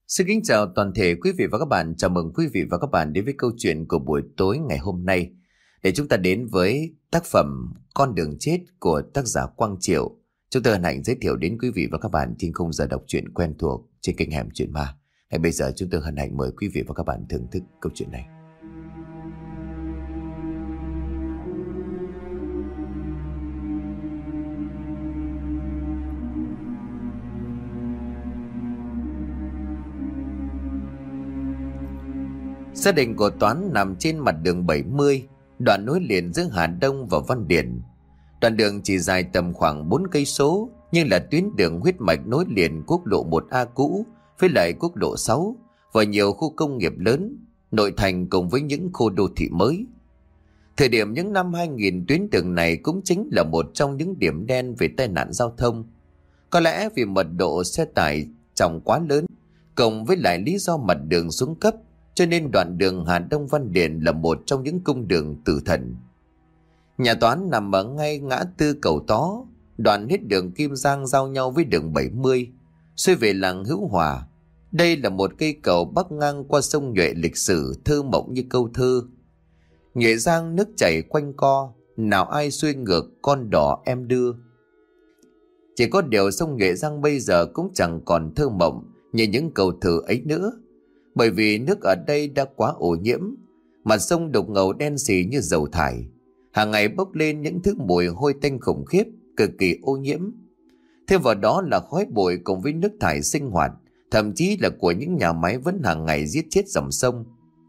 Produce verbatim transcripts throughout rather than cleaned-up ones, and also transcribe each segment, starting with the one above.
Xin kính chào toàn thể quý vị và các bạn. Chào mừng quý vị và các bạn đến với câu chuyện của buổi tối ngày hôm nay. Để chúng ta đến với tác phẩm Con đường chết của tác giả Quang Triệu. Chúng tôi hân hạnh giới thiệu đến quý vị và các bạn trên khung giờ đọc truyện quen thuộc trên kênh Hẻm Chuyện Ma. Ngay bây giờ chúng tôi hân hạnh mời quý vị và các bạn thưởng thức câu chuyện này. Gia đình của Toán nằm trên mặt đường bảy mươi, đoạn nối liền giữa Hà Đông và Văn Điển. Đoạn đường chỉ dài tầm khoảng bốn cây số, nhưng là tuyến đường huyết mạch nối liền quốc lộ một A cũ với lại quốc lộ sáu và nhiều khu công nghiệp lớn, nội thành cùng với những khu đô thị mới. Thời điểm những năm hai nghìn, tuyến đường này cũng chính là một trong những điểm đen về tai nạn giao thông. Có lẽ vì mật độ xe tải trọng quá lớn, cộng với lại lý do mặt đường xuống cấp, cho nên đoạn đường Hà Đông Văn Điển là một trong những cung đường tử thần. Nhà Toán nằm ở ngay ngã tư Cầu Tó, đoạn hết đường Kim Giang giao nhau với đường bảy mươi, xuôi về làng Hữu Hòa. Đây là một cây cầu bắc ngang qua sông Nhuệ lịch sử thơ mộng như câu thơ. Nhuệ Giang nước chảy quanh co, nào ai xuôi ngược con đỏ em đưa. Chỉ có điều sông Nhuệ Giang bây giờ cũng chẳng còn thơ mộng như những câu thơ ấy nữa, bởi vì nước ở đây đã quá ô nhiễm, mặt sông đục ngầu đen xì như dầu thải, hàng ngày bốc lên những thứ mùi hôi tanh khủng khiếp, cực kỳ ô nhiễm. Thêm vào đó là khói bụi cùng với nước thải sinh hoạt, thậm chí là của những nhà máy vẫn hàng ngày giết chết dòng sông.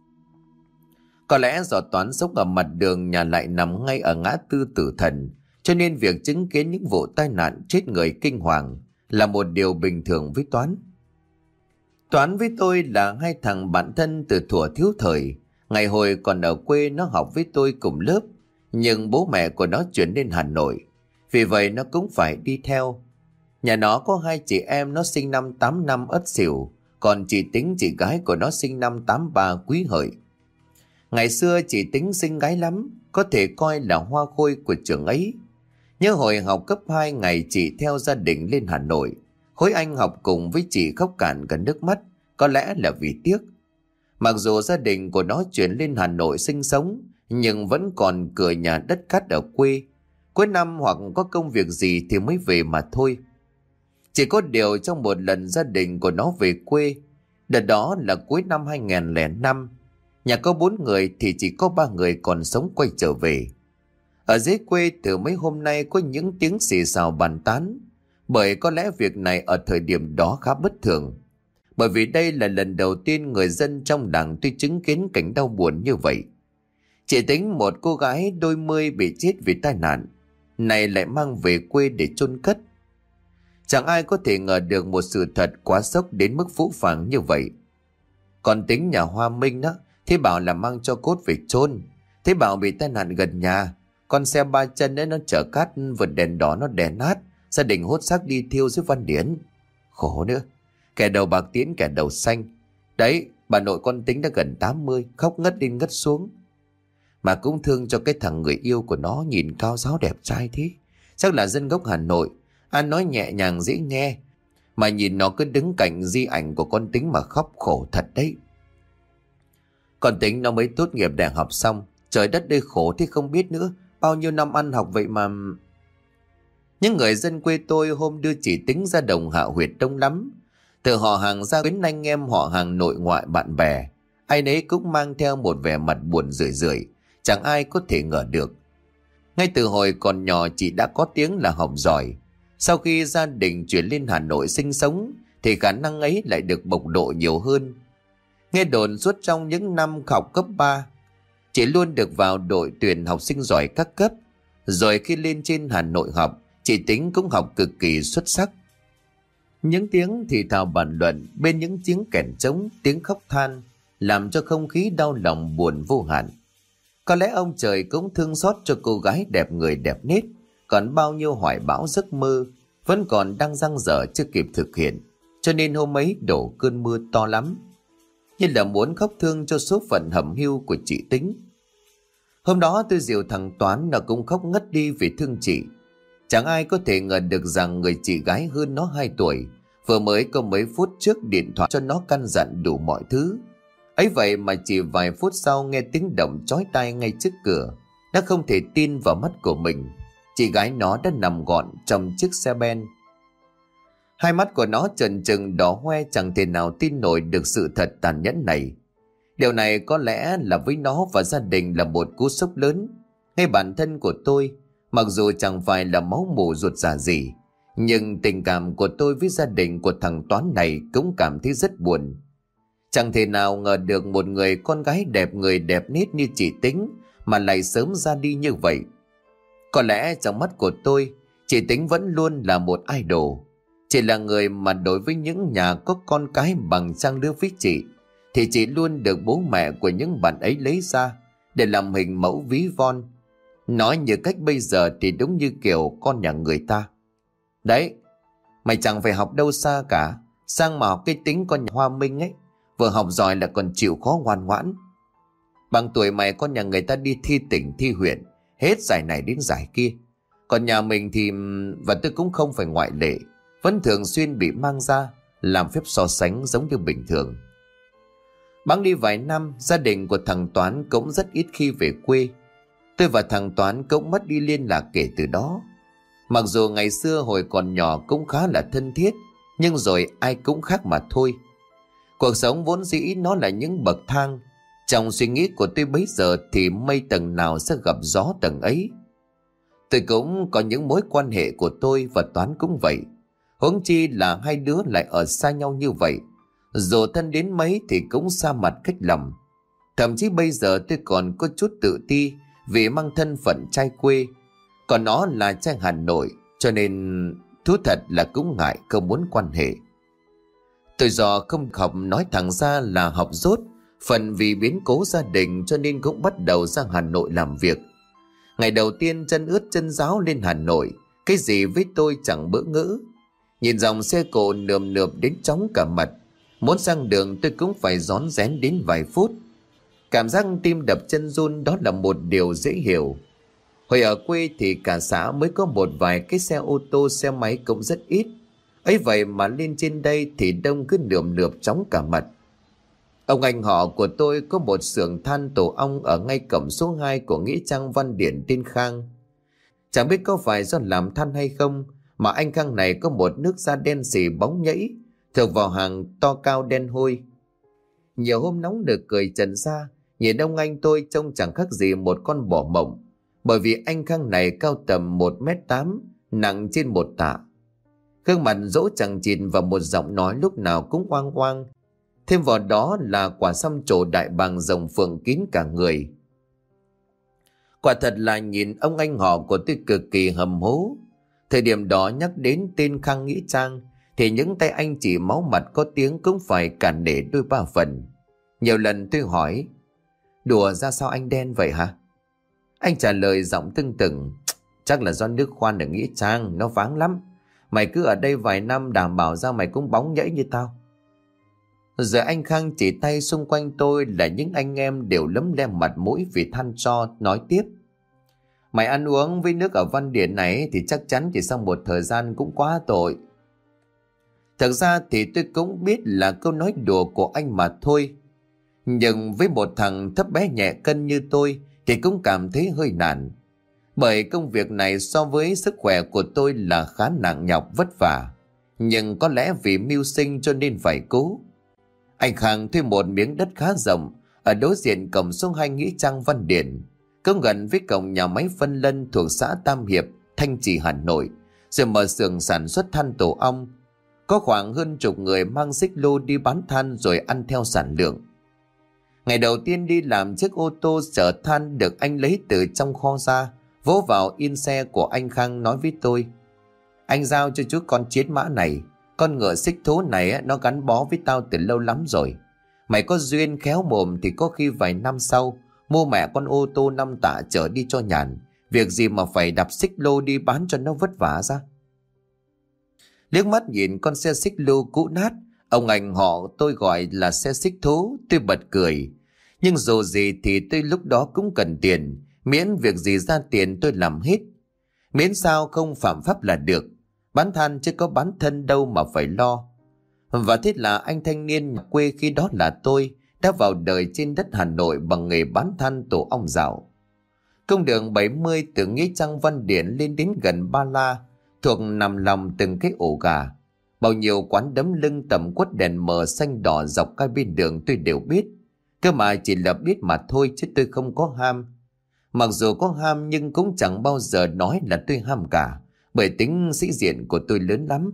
Có lẽ do Toán sống ở mặt đường nhà lại nằm ngay ở ngã tư tử thần, cho nên việc chứng kiến những vụ tai nạn chết người kinh hoàng là một điều bình thường với Toán. Toán với tôi là hai thằng bạn thân từ thuở thiếu thời. Ngày hồi còn ở quê nó học với tôi cùng lớp, nhưng bố mẹ của nó chuyển lên Hà Nội, vì vậy nó cũng phải đi theo. Nhà nó có hai chị em, nó sinh năm tám năm Ất Sửu, còn chị Tính chị gái của nó sinh năm tám ba Quý Hợi. Ngày xưa chị Tính xinh gái lắm, có thể coi là hoa khôi của trường ấy. Nhớ hồi học cấp hai, ngày chị theo gia đình lên Hà Nội, Khối Anh học cùng với chị khóc cạn cả nước mắt, có lẽ là vì tiếc. Mặc dù gia đình của nó chuyển lên Hà Nội sinh sống, nhưng vẫn còn cửa nhà đất cát ở quê. Cuối năm hoặc có công việc gì thì mới về mà thôi. Chỉ có điều trong một lần gia đình của nó về quê, đợt đó là cuối năm hai nghìn không trăm lẻ năm, nhà có bốn người thì chỉ có ba người còn sống quay trở về. Ở dưới quê từ mấy hôm nay có những tiếng xì xào bàn tán, bởi có lẽ việc này ở thời điểm đó khá bất thường. Bởi vì đây là lần đầu tiên người dân trong làng tuy chứng kiến cảnh đau buồn như vậy. Chị Tính, một cô gái đôi mươi bị chết vì tai nạn, này lại mang về quê để chôn cất. Chẳng ai có thể ngờ được một sự thật quá sốc đến mức phũ phàng như vậy. Còn Tính nhà Hoa Minh đó, thế bảo là mang cho cốt về chôn, thế bảo bị tai nạn gần nhà, con xe ba chân ấy nó chở cát vượt đèn đỏ nó đè nát, gia đình hốt xác đi thiêu dưới Văn Điển. Khổ nữa, kẻ đầu bạc tiễn kẻ đầu xanh. Đấy, bà nội con Tính đã gần tám mươi, khóc ngất lên ngất xuống. Mà cũng thương cho cái thằng người yêu của nó, nhìn cao ráo đẹp trai thế, chắc là dân gốc Hà Nội, ăn nói nhẹ nhàng dễ nghe, mà nhìn nó cứ đứng cạnh di ảnh của con Tính mà khóc, khổ thật đấy. Con Tính nó mới tốt nghiệp đại học xong, trời đất đây khổ thế không biết nữa, bao nhiêu năm ăn học vậy mà. Những người dân quê tôi hôm đưa chị Tính ra đồng Hạ Huyệt đông lắm, từ họ hàng ra đến anh em họ hàng nội ngoại bạn bè, ai nấy cũng mang theo một vẻ mặt buồn rười rượi, chẳng ai có thể ngờ được. Ngay từ hồi còn nhỏ chị đã có tiếng là học giỏi, sau khi gia đình chuyển lên Hà Nội sinh sống thì khả năng ấy lại được bộc lộ nhiều hơn. Nghe đồn suốt trong những năm học cấp ba, chị luôn được vào đội tuyển học sinh giỏi các cấp, rồi khi lên trên Hà Nội học, chị Tính cũng học cực kỳ xuất sắc. Những tiếng thì thào bàn luận bên những tiếng kèn trống, tiếng khóc than làm cho không khí đau lòng buồn vô hạn. Có lẽ ông trời cũng thương xót cho cô gái đẹp người đẹp nết, còn bao nhiêu hoài bão giấc mơ vẫn còn đang dang dở chưa kịp thực hiện, cho nên hôm ấy đổ cơn mưa to lắm, như là muốn khóc thương cho số phận hẩm hiu của chị Tính. Hôm đó tôi dìu thằng Toán, nó cũng khóc ngất đi vì thương chị. Chẳng ai có thể ngờ được rằng người chị gái hơn nó hai tuổi Vừa mới có mấy phút trước điện thoại cho nó căn dặn đủ mọi thứ. Ấy vậy mà chỉ vài phút sau nghe tiếng động chói tai ngay trước cửa. Nó không thể tin vào mắt của mình. Chị gái nó đã nằm gọn trong chiếc xe ben. Hai mắt của nó trần trừng đỏ hoe, chẳng thể nào tin nổi được sự thật tàn nhẫn này. Điều này có lẽ là với nó và gia đình là một cú sốc lớn. Ngay bản thân của tôi, mặc dù chẳng phải là máu mủ ruột già gì, nhưng tình cảm của tôi với gia đình của thằng Toán này cũng cảm thấy rất buồn. Chẳng thể nào ngờ được một người con gái đẹp người đẹp nết như chị Tính mà lại sớm ra đi như vậy. Có lẽ trong mắt của tôi, chị Tính vẫn luôn là một idol. Chỉ là người mà đối với những nhà có con cái bằng trang lứa với chị, thì chị luôn được bố mẹ của những bạn ấy lấy ra để làm hình mẫu ví von. Nói như cách bây giờ thì đúng như kiểu con nhà người ta. Đấy, mày chẳng phải học đâu xa cả, sang mà học cái tính con nhà Hoa Minh ấy, vừa học giỏi là còn chịu khó ngoan ngoãn. Bằng tuổi mày con nhà người ta đi thi tỉnh thi huyện, hết giải này đến giải kia. Còn nhà mình thì, và tôi cũng không phải ngoại lệ, vẫn thường xuyên bị mang ra làm phép so sánh giống như bình thường. Bẵng đi vài năm, gia đình của thằng Toán cũng rất ít khi về quê. Tôi và thằng Toán cũng mất đi liên lạc kể từ đó. Mặc dù ngày xưa hồi còn nhỏ cũng khá là thân thiết, nhưng rồi ai cũng khác mà thôi. Cuộc sống vốn dĩ nó là những bậc thang. Trong suy nghĩ của tôi bấy giờ thì mây tầng nào sẽ gặp gió tầng ấy. Tôi cũng có những mối quan hệ của tôi và Toán cũng vậy. Huống chi là hai đứa lại ở xa nhau như vậy. Dù thân đến mấy thì cũng xa mặt cách lòng. Thậm chí bây giờ tôi còn có chút tự ti vì mang thân phận trai quê. Còn nó là trai Hà Nội, cho nên thú thật là cũng ngại không muốn quan hệ. Tôi do không học nói thẳng ra là học dốt, phần vì biến cố gia đình cho nên cũng bắt đầu ra Hà Nội làm việc. Ngày đầu tiên chân ướt chân ráo lên Hà Nội, cái gì với tôi chẳng bỡ ngỡ. Nhìn dòng xe cộ nườm nượp đến chóng cả mặt, muốn sang đường tôi cũng phải rón rén đến vài phút. Cảm giác tim đập chân run đó là một điều dễ hiểu. Hồi ở quê thì cả xã mới có một vài cái xe ô tô xe máy cũng rất ít. Ấy vậy mà lên trên đây thì đông cứ nườm nượp chóng cả mặt. Ông anh họ của tôi có một xưởng than tổ ong ở ngay cổng số hai của nghĩa trang Văn Điển tên Khang. Chẳng biết có phải do làm than hay không mà anh Khang này có một nước da đen xì bóng nhẫy, thuộc vào hàng to cao đen hôi. Nhiều hôm nóng nực cười trần ra, nhìn ông anh tôi trông chẳng khác gì một con bò mộng, bởi vì anh Khang này cao tầm một mét tám, nặng trên một tạ. Gương mặt dỗ chằng chịt và một giọng nói lúc nào cũng oang oang. Thêm vào đó là quả xăm trổ đại bàng rồng phượng kín cả người. Quả thật là nhìn ông anh họ của tôi cực kỳ hầm hố. Thời điểm đó nhắc đến tên Khang Nghĩa Trang thì những tay anh chỉ máu mặt có tiếng cũng phải cản nể đôi ba phần. Nhiều lần tôi hỏi: đùa ra sao anh đen vậy hả? Anh trả lời giọng tưng tửng: chắc là do nước khoan ở Nghĩa Trang nó váng lắm. Mày cứ ở đây vài năm đảm bảo ra mày cũng bóng nhẫy như tao. Giờ anh Khang chỉ tay xung quanh tôi là những anh em đều lấm lem mặt mũi vì than tro, nói tiếp: mày ăn uống với nước ở Văn Điển này thì chắc chắn chỉ sau một thời gian cũng quá tội. Thật ra thì tôi cũng biết là câu nói đùa của anh mà thôi. Nhưng với một thằng thấp bé nhẹ cân như tôi thì cũng cảm thấy hơi nản. Bởi công việc này so với sức khỏe của tôi là khá nặng nhọc vất vả. Nhưng có lẽ vì mưu sinh cho nên phải cố. Anh Khang thuê một miếng đất khá rộng ở đối diện cổng số hai nghĩa trang Văn Điển, cũng gần với cổng nhà máy phân lân thuộc xã Tam Hiệp, Thanh Trì, Hà Nội, rồi mở xưởng sản xuất than tổ ong. Có khoảng hơn chục người mang xích lô đi bán than rồi ăn theo sản lượng. Ngày đầu tiên đi làm, chiếc ô tô chở than được anh lấy từ trong kho ra, vỗ vào yên xe của anh Khang, nói với tôi: anh giao cho chú con chiến mã này. Con ngựa xích thố này nó gắn bó với tao từ lâu lắm rồi. Mày có duyên khéo mồm thì có khi vài năm sau mua mẹ con ô tô năm tạ chở đi cho nhàn. Việc gì mà phải đạp xích lô đi bán cho nó vất vả ra. Liếc mắt nhìn con xe xích lô cũ nát ông anh họ tôi gọi là xe xích thố, tôi bật cười. Nhưng dù gì thì tôi lúc đó cũng cần tiền, miễn việc gì ra tiền tôi làm hết. Miễn sao không phạm pháp là được. Bán than chứ có bán thân đâu mà phải lo. Và thế là anh thanh niên nhà quê khi đó là tôi đã vào đời trên đất Hà Nội bằng nghề bán than tổ ong dạo. Công đường bảy mươi từ Nghĩa Trang Văn Điển lên đến gần Ba La, thuộc nằm lòng từng cái ổ gà. Bao nhiêu quán đấm lưng tầm quất đèn mờ xanh đỏ dọc hai bên đường tôi đều biết. Cơ mà chỉ là biết mà thôi chứ tôi không có ham. Mặc dù có ham nhưng cũng chẳng bao giờ nói là tôi ham cả, bởi tính sĩ diện của tôi lớn lắm.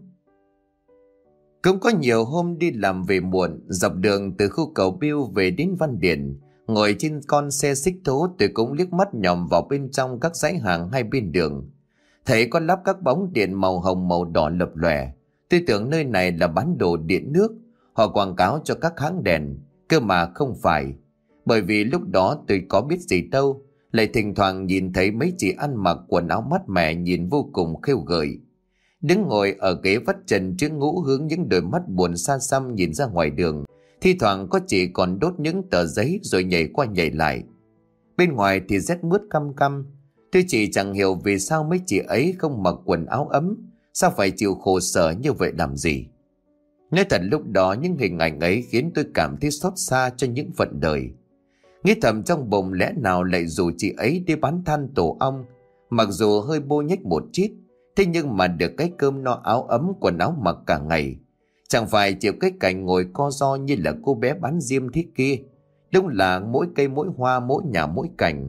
Cũng có nhiều hôm đi làm về muộn, dọc đường từ khu cầu Biêu về đến Văn Điển, ngồi trên con xe xích thố tôi cũng liếc mắt nhòm vào bên trong các dãy hàng hai bên đường. Thấy có lắp các bóng điện màu hồng màu đỏ lập lòe. Tôi tưởng nơi này là bán đồ điện nước, họ quảng cáo cho các hãng đèn, cơ mà không phải. Bởi vì lúc đó tôi có biết gì đâu, lại thỉnh thoảng nhìn thấy mấy chị ăn mặc quần áo mát mẻ nhìn vô cùng khêu gợi. Đứng ngồi ở ghế vắt trần trước ngũ hướng những đôi mắt buồn xa xăm nhìn ra ngoài đường. Thi thoảng có chị còn đốt những tờ giấy rồi nhảy qua nhảy lại. Bên ngoài thì rét mướt căm căm. Tôi chỉ chẳng hiểu vì sao mấy chị ấy không mặc quần áo ấm, sao phải chịu khổ sở như vậy làm gì. Nói thật lúc đó những hình ảnh ấy khiến tôi cảm thấy xót xa cho những phận đời. Nghĩ thầm trong bụng lẽ nào lại rủ chị ấy đi bán than tổ ong, mặc dù hơi bô nhách một chút, thế nhưng mà được cái cơm no áo ấm quần áo mặc cả ngày. Chẳng phải chịu cái cảnh ngồi co ro như là cô bé bán diêm thế kia. Đúng là mỗi cây mỗi hoa mỗi nhà mỗi cảnh.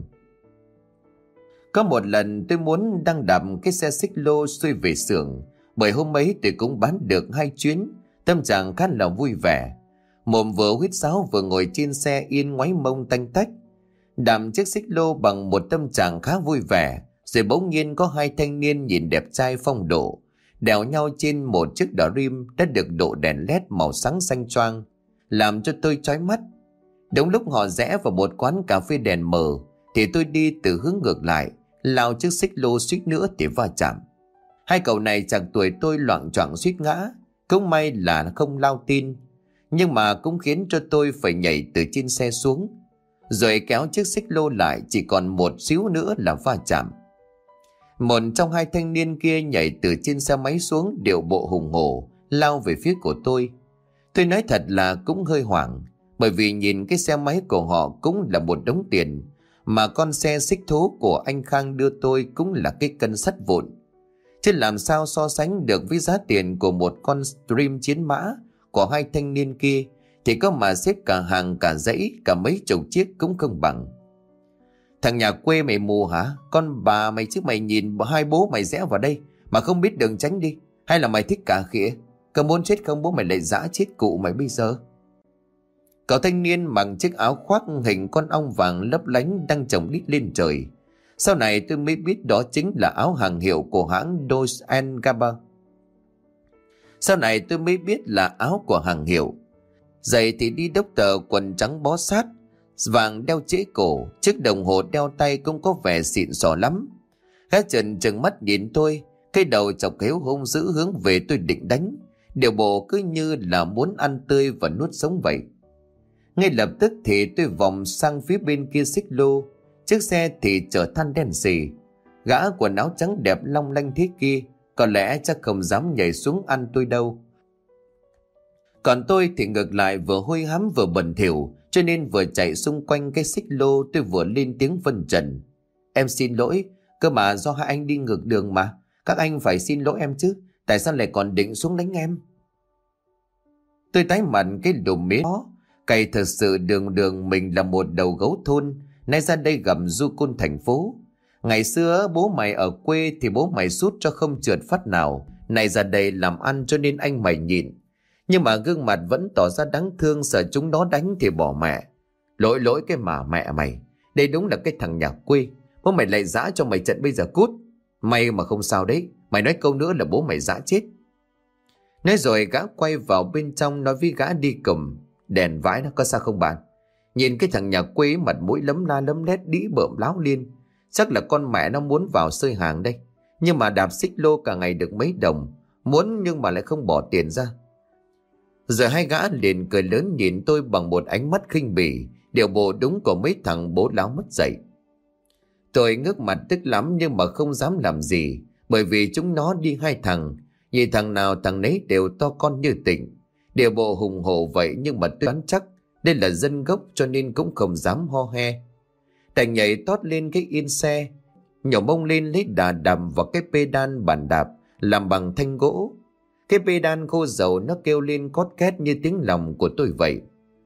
Có một lần tôi muốn đang đạp cái xe xích lô xuôi về xưởng, bởi hôm ấy tôi cũng bán được hai chuyến, tâm trạng khá là vui vẻ. Mồm vừa huýt sáo vừa ngồi trên xe yên ngoáy mông tanh tách, đạp chiếc xích lô bằng một tâm trạng khá vui vẻ. Rồi bỗng nhiên có hai thanh niên nhìn đẹp trai phong độ đèo nhau trên một chiếc đỏ rim đã được độ đèn led màu sáng xanh choang, làm cho tôi chói mắt. Đúng lúc họ rẽ vào một quán cà phê đèn mờ thì tôi đi từ hướng ngược lại, lao chiếc xích lô suýt nữa thì va chạm. Hai cậu này chẳng tuổi tôi loạng choạng suýt ngã, cũng may là không lao tin, nhưng mà cũng khiến cho tôi phải nhảy từ trên xe xuống, rồi kéo chiếc xích lô lại, chỉ còn một xíu nữa là va chạm. Một trong hai thanh niên kia nhảy từ trên xe máy xuống, điệu bộ hùng hổ lao về phía của tôi. Tôi nói thật là cũng hơi hoảng, bởi vì nhìn cái xe máy của họ cũng là một đống tiền, mà con xe xích thố của anh Khang đưa tôi cũng là cái cân sắt vụn. Chứ làm sao so sánh được với giá tiền của một con Dream chiến mã của hai thanh niên kia, thì có mà xếp cả hàng cả dãy cả mấy chục chiếc cũng không bằng. Thằng nhà quê mày mù hả? Con bà mày chứ mày nhìn hai bố mày rẽ vào đây mà không biết đường tránh đi, hay là mày thích cả khỉa? Cơ muốn chết không bố mày lại dã chết cụ mày bây giờ. Cậu thanh niên mặc chiếc áo khoác hình con ong vàng lấp lánh đang chồng đít lên trời. Sau này tôi mới biết đó chính là áo hàng hiệu của hãng Dolce and Gabbana. Sau này tôi mới biết là áo của hàng hiệu. Giày thì đi đốc tờ, quần trắng bó sát, vàng đeo trễ cổ, chiếc đồng hồ đeo tay cũng có vẻ xịn sò lắm. Gã Trần trừng mắt nhìn tôi, cái đầu chọc khéo hung dữ hướng về tôi định đánh, điều bộ cứ như là muốn ăn tươi và nuốt sống vậy. Ngay lập tức thì tôi vòng sang phía bên kia xích lô, chiếc xe thì chở than đen xì. Gã quần áo trắng đẹp long lanh thế kia có lẽ chắc không dám nhảy xuống ăn tôi đâu. Còn tôi thì ngược lại vừa hôi hám vừa bẩn thỉu, cho nên vừa chạy xung quanh cái xích lô tôi vừa lên tiếng phân trần. Em xin lỗi, cơ mà do hai anh đi ngược đường mà, các anh phải xin lỗi em chứ, tại sao lại còn định xuống đánh em? Tôi tái mặt cái đùm mế đó, cày thật sự đường đường mình là một đầu gấu thôn, nay ra đây gặp du côn thành phố. Ngày xưa bố mày ở quê thì bố mày sút cho không trượt phát nào, nay ra đây làm ăn cho nên anh mày nhịn. Nhưng mà gương mặt vẫn tỏ ra đáng thương, sợ chúng nó đánh thì bỏ mẹ. Lỗi lỗi cái mà mẹ mày, đây đúng là cái thằng nhà quê, bố mày lại giã cho mày trận bây giờ cút. May mà không sao đấy, mày nói câu nữa là bố mày giã chết. Nói rồi gã quay vào bên trong nói với gã đi cầm. Đèn vãi nó có sao không bạn? Nhìn cái thằng nhà quê mặt mũi lấm la lấm lét đĩ bợm láo liên, chắc là con mẹ nó muốn vào xơi hàng đây. Nhưng mà đạp xích lô cả ngày được mấy đồng, muốn nhưng mà lại không bỏ tiền ra. Rồi hai gã liền cười lớn nhìn tôi bằng một ánh mắt khinh bỉ, điều bộ đúng của mấy thằng bố láo mất dạy. Tôi ngước mặt tức lắm nhưng mà không dám làm gì, bởi vì chúng nó đi hai thằng, nhìn thằng nào thằng nấy đều to con như tịnh. Địa bộ hùng hổ vậy nhưng mà tôi đoán chắc đây là dân gốc cho nên cũng không dám ho he. Đành nhảy tót lên cái yên xe, nhổ mông lên lấy đà đầm vào cái pedal bàn đạp làm bằng thanh gỗ. Cái pedal khô dầu nó kêu lên cót két như tiếng lòng của tôi vậy.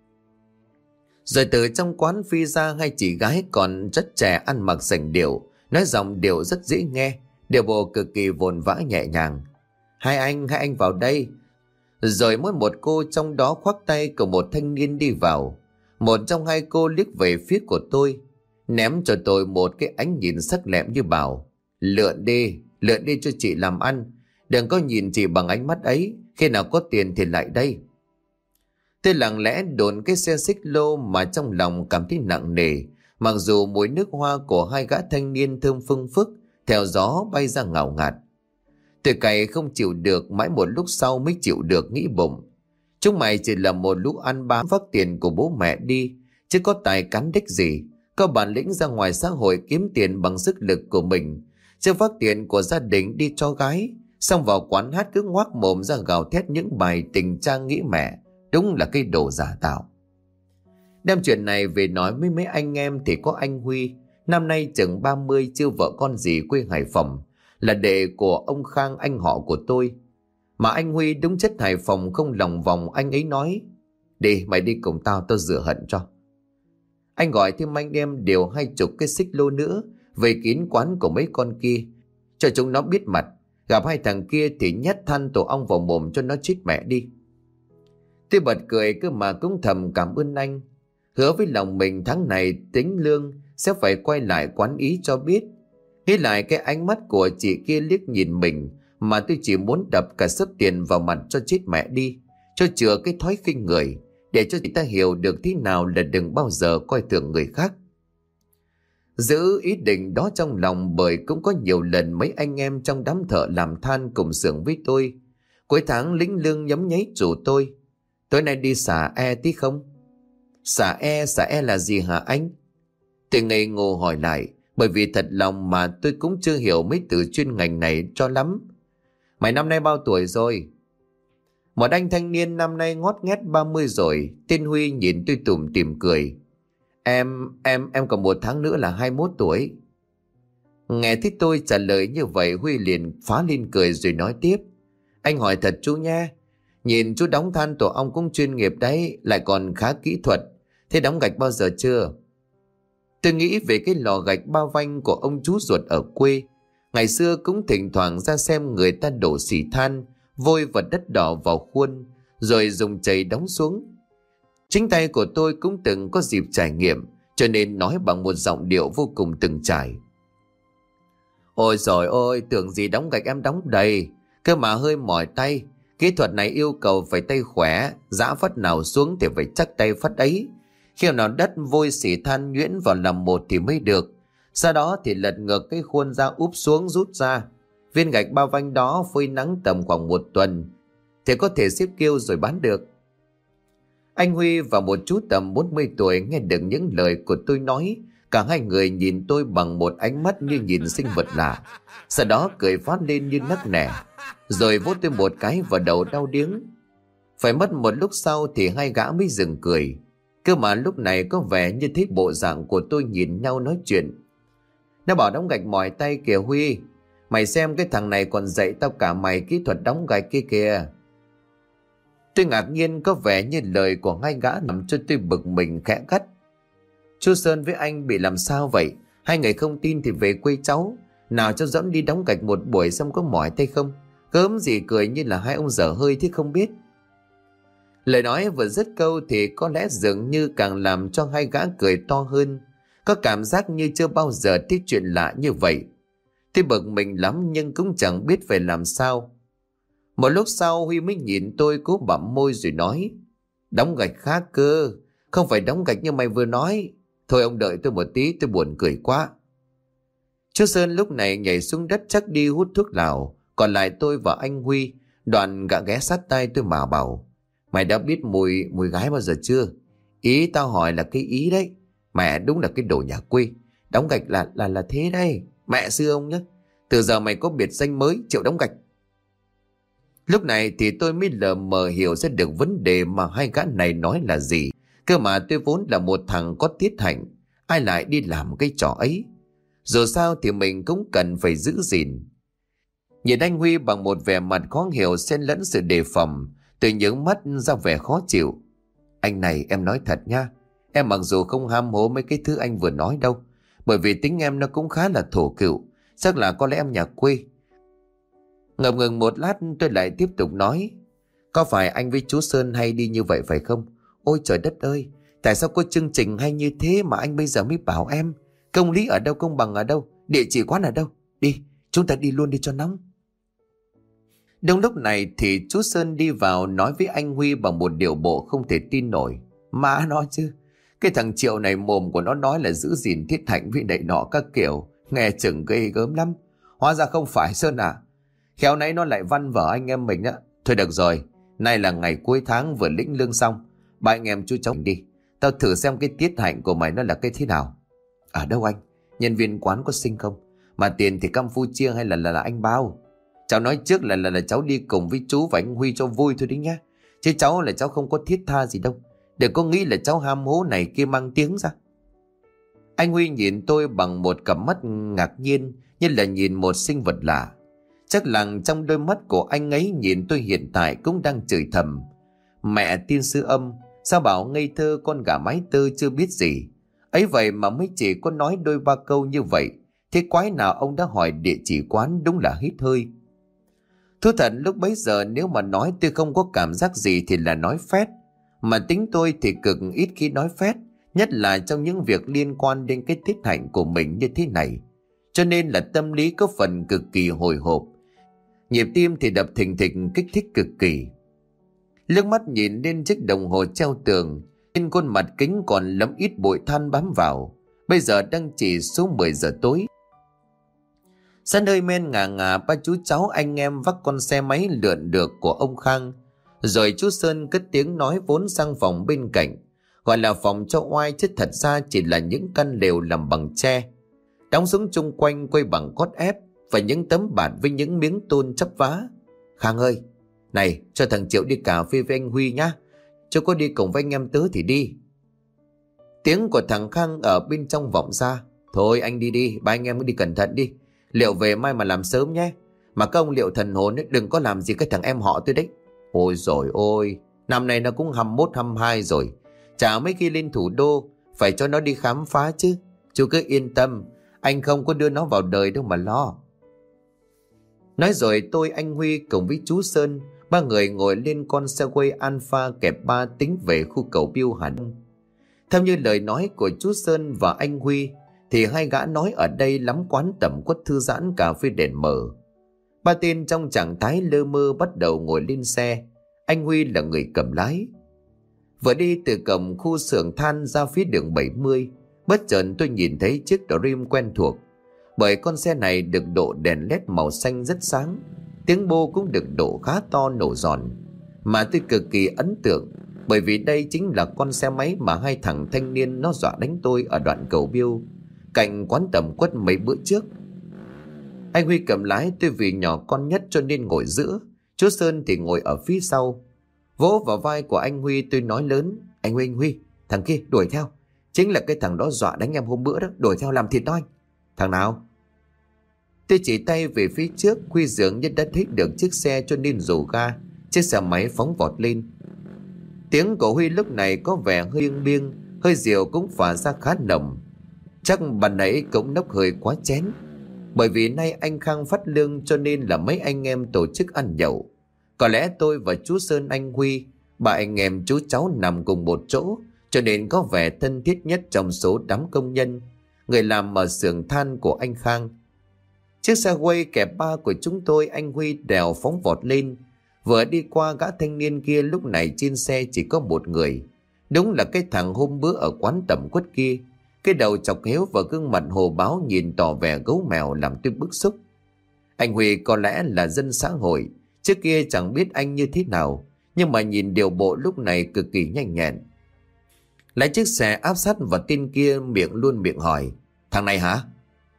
Rồi từ trong quán phi ra hai chị gái còn rất trẻ, ăn mặc sành điệu, nói giọng điệu rất dễ nghe, điệu bộ cực kỳ vồn vã nhẹ nhàng. Hai anh, hai anh vào đây. Rồi mỗi một cô trong đó khoác tay của một thanh niên đi vào. Một trong hai cô liếc về phía của tôi, ném cho tôi một cái ánh nhìn sắc lẹm như bảo: lượn đi, lượn đi cho chị làm ăn. Đừng có nhìn chị bằng ánh mắt ấy, khi nào có tiền thì lại đây. Tôi lặng lẽ đồn cái xe xích lô mà trong lòng cảm thấy nặng nề, mặc dù mùi nước hoa của hai gã thanh niên thơm phưng phức theo gió bay ra ngào ngạt. Tôi cày không chịu được, mãi một lúc sau mới chịu được, nghĩ bụng: chúng mày chỉ là một lũ ăn bám vác tiền của bố mẹ đi, chứ có tài cán đích gì, có bản lĩnh ra ngoài xã hội kiếm tiền bằng sức lực của mình, chứ vác tiền của gia đình đi cho gái, xong vào quán hát cứ ngoác mồm ra gào thét những bài tình cha nghĩ mẹ. Đúng là cái đồ giả tạo. Đem chuyện này về nói với mấy anh em thì có anh Huy, năm nay chừng ba mươi, chưa vợ con gì, quê Hải Phòng, là đệ của ông Khang, anh họ của tôi. Mà anh Huy đúng chất Hải Phòng không lòng vòng, anh ấy nói: đi, mày đi cùng tao, tao rửa hận cho. Anh gọi thêm anh em điều hai chục cái xích lô nữa về kín quán của mấy con kia, cho chúng nó biết mặt, gặp hai thằng kia thì nhét than tổ ong vào mồm cho nó chết mẹ đi. Tôi bật cười cơ mà cũng thầm cảm ơn anh, hứa với lòng mình tháng này tính lương sẽ phải quay lại quán ý cho biết. Nghĩ lại cái ánh mắt của chị kia liếc nhìn mình mà tôi chỉ muốn đập cả sấp tiền vào mặt cho chết mẹ đi, cho chừa cái thói khinh người, để cho chị ta hiểu được thế nào là đừng bao giờ coi thường người khác. Giữ ý định đó trong lòng bởi cũng có nhiều lần mấy anh em trong đám thợ làm than cùng xưởng với tôi, cuối tháng lĩnh lương nhấm nháy rủ tôi: tối nay đi xả e tí không? Xả e, xả e là gì hả anh? Tôi ngây ngô hỏi lại, bởi vì thật lòng mà tôi cũng chưa hiểu mấy từ chuyên ngành này cho lắm. Mày năm nay bao tuổi rồi? Một anh thanh niên năm nay ngót nghét ba mươi rồi, tên Huy, nhìn tôi tủm tỉm cười: Em, em, em còn một tháng nữa là hai mươi mốt tuổi. Nghe thấy tôi trả lời như vậy, Huy liền phá lên cười rồi nói tiếp: anh hỏi thật chú nha, nhìn chú đóng than tổ ong cũng chuyên nghiệp đấy, lại còn khá kỹ thuật. Thế đóng gạch bao giờ chưa? Tôi nghĩ về cái lò gạch ba vanh của ông chú ruột ở quê. Ngày xưa cũng thỉnh thoảng ra xem người ta đổ xỉ than, vôi và đất đỏ vào khuôn, rồi dùng chày đóng xuống. Chính tay của tôi cũng từng có dịp trải nghiệm, cho nên nói bằng một giọng điệu vô cùng từng trải. Ôi giời ơi, tưởng gì đóng gạch em đóng đầy, cơ mà hơi mỏi tay. Kỹ thuật này yêu cầu phải tay khỏe, giã phát nào xuống thì phải chắc tay phát ấy. Khi nào đất vôi xỉ than nhuyễn vào làm một thì mới được. Sau đó thì lật ngược cái khuôn ra, úp xuống rút ra. Viên gạch ba vanh đó phơi nắng tầm khoảng một tuần thì có thể xếp kêu rồi bán được. Anh Huy và một chú tầm bốn mươi tuổi nghe được những lời của tôi nói, cả hai người nhìn tôi bằng một ánh mắt như nhìn sinh vật lạ. Sau đó cười phát lên như nấc nẻ, rồi vỗ tôi một cái vào đầu đau điếng. Phải mất một lúc sau thì hai gã mới dừng cười. Cơ mà lúc này có vẻ như thấy bộ dạng của tôi nhìn nhau nói chuyện. Nó bảo đóng gạch mỏi tay kìa Huy, mày xem cái thằng này còn dạy tao cả mày kỹ thuật đóng gạch kia kìa. Tôi ngạc nhiên, có vẻ như lời của hai gã làm cho tôi bực mình khẽ gắt: chú Sơn với anh bị làm sao vậy? Hai người không tin thì về quê cháu, nào cho dẫn đi đóng gạch một buổi xem có mỏi tay không. Gớm gì cười như là hai ông dở hơi thế không biết. Lời nói vừa dứt câu thì có lẽ dường như càng làm cho hai gã cười to hơn. Có cảm giác như chưa bao giờ thấy chuyện lạ như vậy. Tôi bực mình lắm nhưng cũng chẳng biết phải làm sao. Một lúc sau Huy mới nhìn tôi cố bặm môi rồi nói: đóng gạch khác cơ, không phải đóng gạch như mày vừa nói. Thôi ông đợi tôi một tí, tôi buồn cười quá. Chú Sơn lúc này nhảy xuống đất chắc đi hút thuốc lào. Còn lại tôi và anh Huy. Đoạn gã ghé sát tay tôi mà bảo: mày đã biết mùi mùi gái bao giờ chưa? Ý tao hỏi là cái ý đấy. Mẹ đúng là cái đồ nhà quê. Đóng gạch là là là thế đây. Mẹ xưa ông nhé. Từ giờ mày có biệt danh mới, chịu đóng gạch. Lúc này thì tôi mới lờ mờ hiểu ra được vấn đề mà hai gã này nói là gì. Cơ mà tôi vốn là một thằng có tiết hạnh, ai lại đi làm cái trò ấy. Dù sao thì mình cũng cần phải giữ gìn. Nhìn anh Huy bằng một vẻ mặt khó hiểu xen lẫn sự đề phòng, từ những mắt ra vẻ khó chịu. Anh này, em nói thật nha, em mặc dù không ham hố mấy cái thứ anh vừa nói đâu, bởi vì tính em nó cũng khá là thổ cựu, chắc là có lẽ em nhà quê. Ngập ngừng một lát tôi lại tiếp tục nói. Có phải anh với chú Sơn hay đi như vậy phải không? Ôi trời đất ơi, tại sao có chương trình hay như thế mà anh bây giờ mới bảo em? Công lý ở đâu, công bằng ở đâu, địa chỉ quán ở đâu? Đi, chúng ta đi luôn đi cho nóng. Đúng lúc này thì chú Sơn đi vào nói với anh Huy bằng một điệu bộ không thể tin nổi. Má nó chứ, cái thằng Triệu này mồm của nó nói là giữ gìn thiết hạnh với này nọ các kiểu, nghe chừng ghê gớm lắm. Hóa ra không phải Sơn à? Khéo nãy nó lại văn vở anh em mình á. Thôi được rồi, nay là ngày cuối tháng vừa lĩnh lương xong, ba anh em chú cháu đi, tao thử xem cái tiết hạnh của mày nó là cái thế nào. Ở đâu anh? Nhân viên quán có xinh không? Mà tiền thì Campuchia hay là là, là anh bao? Cháu nói trước là, là là cháu đi cùng với chú và anh Huy cho vui thôi đấy nhá. Chứ cháu là cháu không có thiết tha gì đâu. Đừng có nghĩ là cháu ham hố này kia mang tiếng ra. Anh Huy nhìn tôi bằng một cặp mắt ngạc nhiên, như là nhìn một sinh vật lạ. Chắc là trong đôi mắt của anh ấy nhìn tôi hiện tại cũng đang chửi thầm. Mẹ tiên sư âm, sao bảo ngây thơ con gà mái tơ chưa biết gì. Ấy vậy mà mới chỉ có nói đôi ba câu như vậy, thế quái nào ông đã hỏi địa chỉ quán, đúng là hít hơi. Thú thật lúc bấy giờ nếu mà nói tôi không có cảm giác gì thì là nói phét. Mà tính tôi thì cực ít khi nói phét, nhất là trong những việc liên quan đến cái tiết hạnh của mình như thế này. Cho nên là tâm lý có phần cực kỳ hồi hộp. Nhịp tim thì đập thình thịch kích thích cực kỳ. Liếc mắt nhìn lên chiếc đồng hồ treo tường, trên khuôn mặt kính còn lấm ít bụi than bám vào. Bây giờ đang chỉ số mười giờ tối. Sân hơi men ngà ngà, ba chú cháu anh em vác con xe máy lượn được của ông Khang. Rồi chú Sơn cất tiếng nói vốn sang phòng bên cạnh, gọi là phòng cho oai chứ thật ra chỉ là những căn lều làm bằng tre, đóng xuống chung quanh quây bằng cốt ép và những tấm bạt với những miếng tôn chắp vá. Khang ơi, này cho thằng Triệu đi cà phê với anh Huy nhá, chú có đi cùng với anh em tớ thì đi. Tiếng của thằng Khang ở bên trong vọng ra. Thôi anh đi đi, ba anh em cứ đi cẩn thận đi, Liệu về mai mà làm sớm nhé. Mà các ông Liệu thần hồn ấy, đừng có làm gì cái thằng em họ tôi đấy. Ôi rồi ôi, năm nay nó cũng hai mốt hai hai rồi, chả mấy khi lên thủ đô, phải cho nó đi khám phá chứ. Chú cứ yên tâm, anh không có đưa nó vào đời đâu mà lo. Nói rồi tôi, anh Huy cùng với chú Sơn, ba người ngồi lên con xe quay Alpha kẹp ba tính về khu cầu Biêu Hà Đông. Theo như lời nói của chú Sơn và anh Huy thì hai gã nói ở đây lắm quán tẩm quất thư giãn, cà phê đèn mở. Ba tên trong trạng thái lơ mơ bắt đầu ngồi lên xe. Anh Huy là người cầm lái. Vừa đi từ cổng khu xưởng than ra phía đường bảy mươi, bất chợt tôi nhìn thấy chiếc Dream quen thuộc. Bởi con xe này được độ đèn led màu xanh rất sáng, tiếng bô cũng được độ khá to nổ giòn. Mà tôi cực kỳ ấn tượng, bởi vì đây chính là con xe máy mà hai thằng thanh niên nó dọa đánh tôi ở đoạn cầu Biêu, cạnh quán tẩm quất mấy bữa trước. Anh Huy cầm lái, tôi vì nhỏ con nhất cho nên ngồi giữa, chú Sơn thì ngồi ở phía sau. Vỗ vào vai của anh Huy tôi nói lớn: Anh Huy, anh Huy, thằng kia đuổi theo, chính là cái thằng đó dọa đánh em hôm bữa đó, đuổi theo làm thịt đó anh. Thằng nào? Tôi chỉ tay về phía trước. Huy dường như đã thấy được chiếc xe cho nên rồ ga, chiếc xe máy phóng vọt lên. Tiếng của Huy lúc này có vẻ hơi biêng biêng, hơi rượu cũng phả ra khá nồng. Chắc bạn nãy cũng nốc hơi quá chén. Bởi vì nay anh Khang phát lương cho nên là mấy anh em tổ chức ăn nhậu. Có lẽ tôi và chú Sơn, anh Huy, ba anh em chú cháu nằm cùng một chỗ, cho nên có vẻ thân thiết nhất trong số đám công nhân, người làm ở xưởng than của anh Khang. Chiếc xe quay kẹp ba của chúng tôi, anh Huy đèo phóng vọt lên. Vừa đi qua gã thanh niên kia, lúc này trên xe chỉ có một người. Đúng là cái thằng hôm bữa ở quán tẩm quất kia. Cái đầu chọc héo và gương mặt hồ báo nhìn tỏ vẻ gấu mèo làm tôi bức xúc. Anh Huy có lẽ là dân xã hội, trước kia chẳng biết anh như thế nào, nhưng mà nhìn điều bộ lúc này cực kỳ nhanh nhẹn. Lấy chiếc xe áp sát vào tên kia, miệng luôn miệng hỏi: Thằng này hả?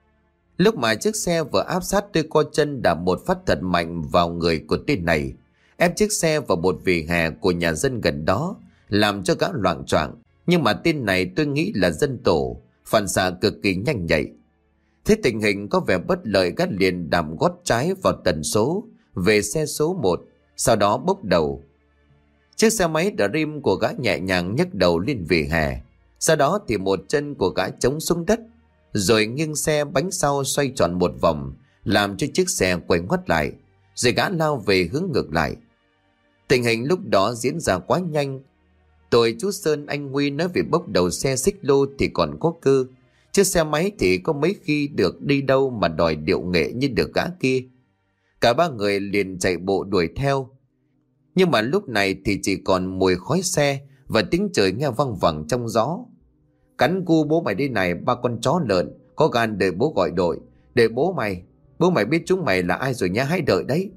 Lúc mà chiếc xe vừa áp sát, tôi co chân đạp một phát thật mạnh vào người của tên này. ép chiếc xe vào một vỉa hè của nhà dân gần đó, làm cho gã loạng choạng. Nhưng mà tên này tôi nghĩ là dân tổ, phản xạ cực kỳ nhanh nhạy. Thế tình hình có vẻ bất lợi, gã liền đạp gót trái vào tần số về xe số một, sau đó bốc đầu. Chiếc xe máy Dream của gã nhẹ nhàng nhấc đầu lên vỉa hè. Sau đó thì một chân của gã chống xuống đất, rồi nghiêng xe bánh sau xoay tròn một vòng, làm cho chiếc xe quay ngoắt lại, rồi gã lao về hướng ngược lại. Tình hình lúc đó diễn ra quá nhanh. Tôi, chú Sơn, anh Huy nói về bốc đầu xe xích lô thì còn có cơ. Chiếc xe máy thì có mấy khi được đi đâu mà đòi điệu nghệ như được gã kia. Cả ba người liền chạy bộ đuổi theo. Nhưng mà lúc này thì chỉ còn mùi khói xe và tiếng trời nghe văng vẳng trong gió. Cắn cu bố mày đi này, ba con chó lợn, có gan để bố gọi đội. Để bố mày, bố mày biết chúng mày là ai rồi nhá, hãy đợi đấy.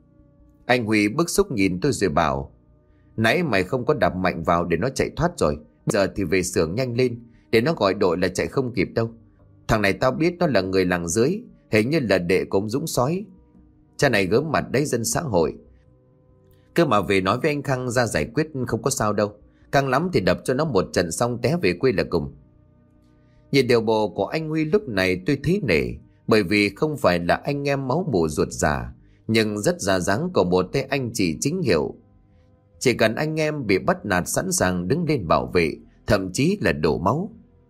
Anh Huy bức xúc nhìn tôi rồi bảo, nãy mày không có đạp mạnh vào để nó chạy thoát rồi. Giờ thì về xưởng nhanh lên, để nó gọi đội là chạy không kịp đâu. Thằng này tao biết nó là người làng dưới, hình như là đệ của ông Dũng Sói. Cha này gớm mặt đấy, dân xã hội. Cơ mà về nói với anh Khang ra giải quyết không có sao đâu. Căng lắm thì đập cho nó một trận xong té về quê là cùng. Nhìn điều bộ của anh Huy lúc này tôi thấy nể, bởi vì không phải là anh em máu mủ ruột già, nhưng rất ra dáng của một tay anh chị chính hiệu. Chỉ cần anh em bị bắt nạt sẵn sàng đứng lên bảo vệ, thậm chí là đổ máu.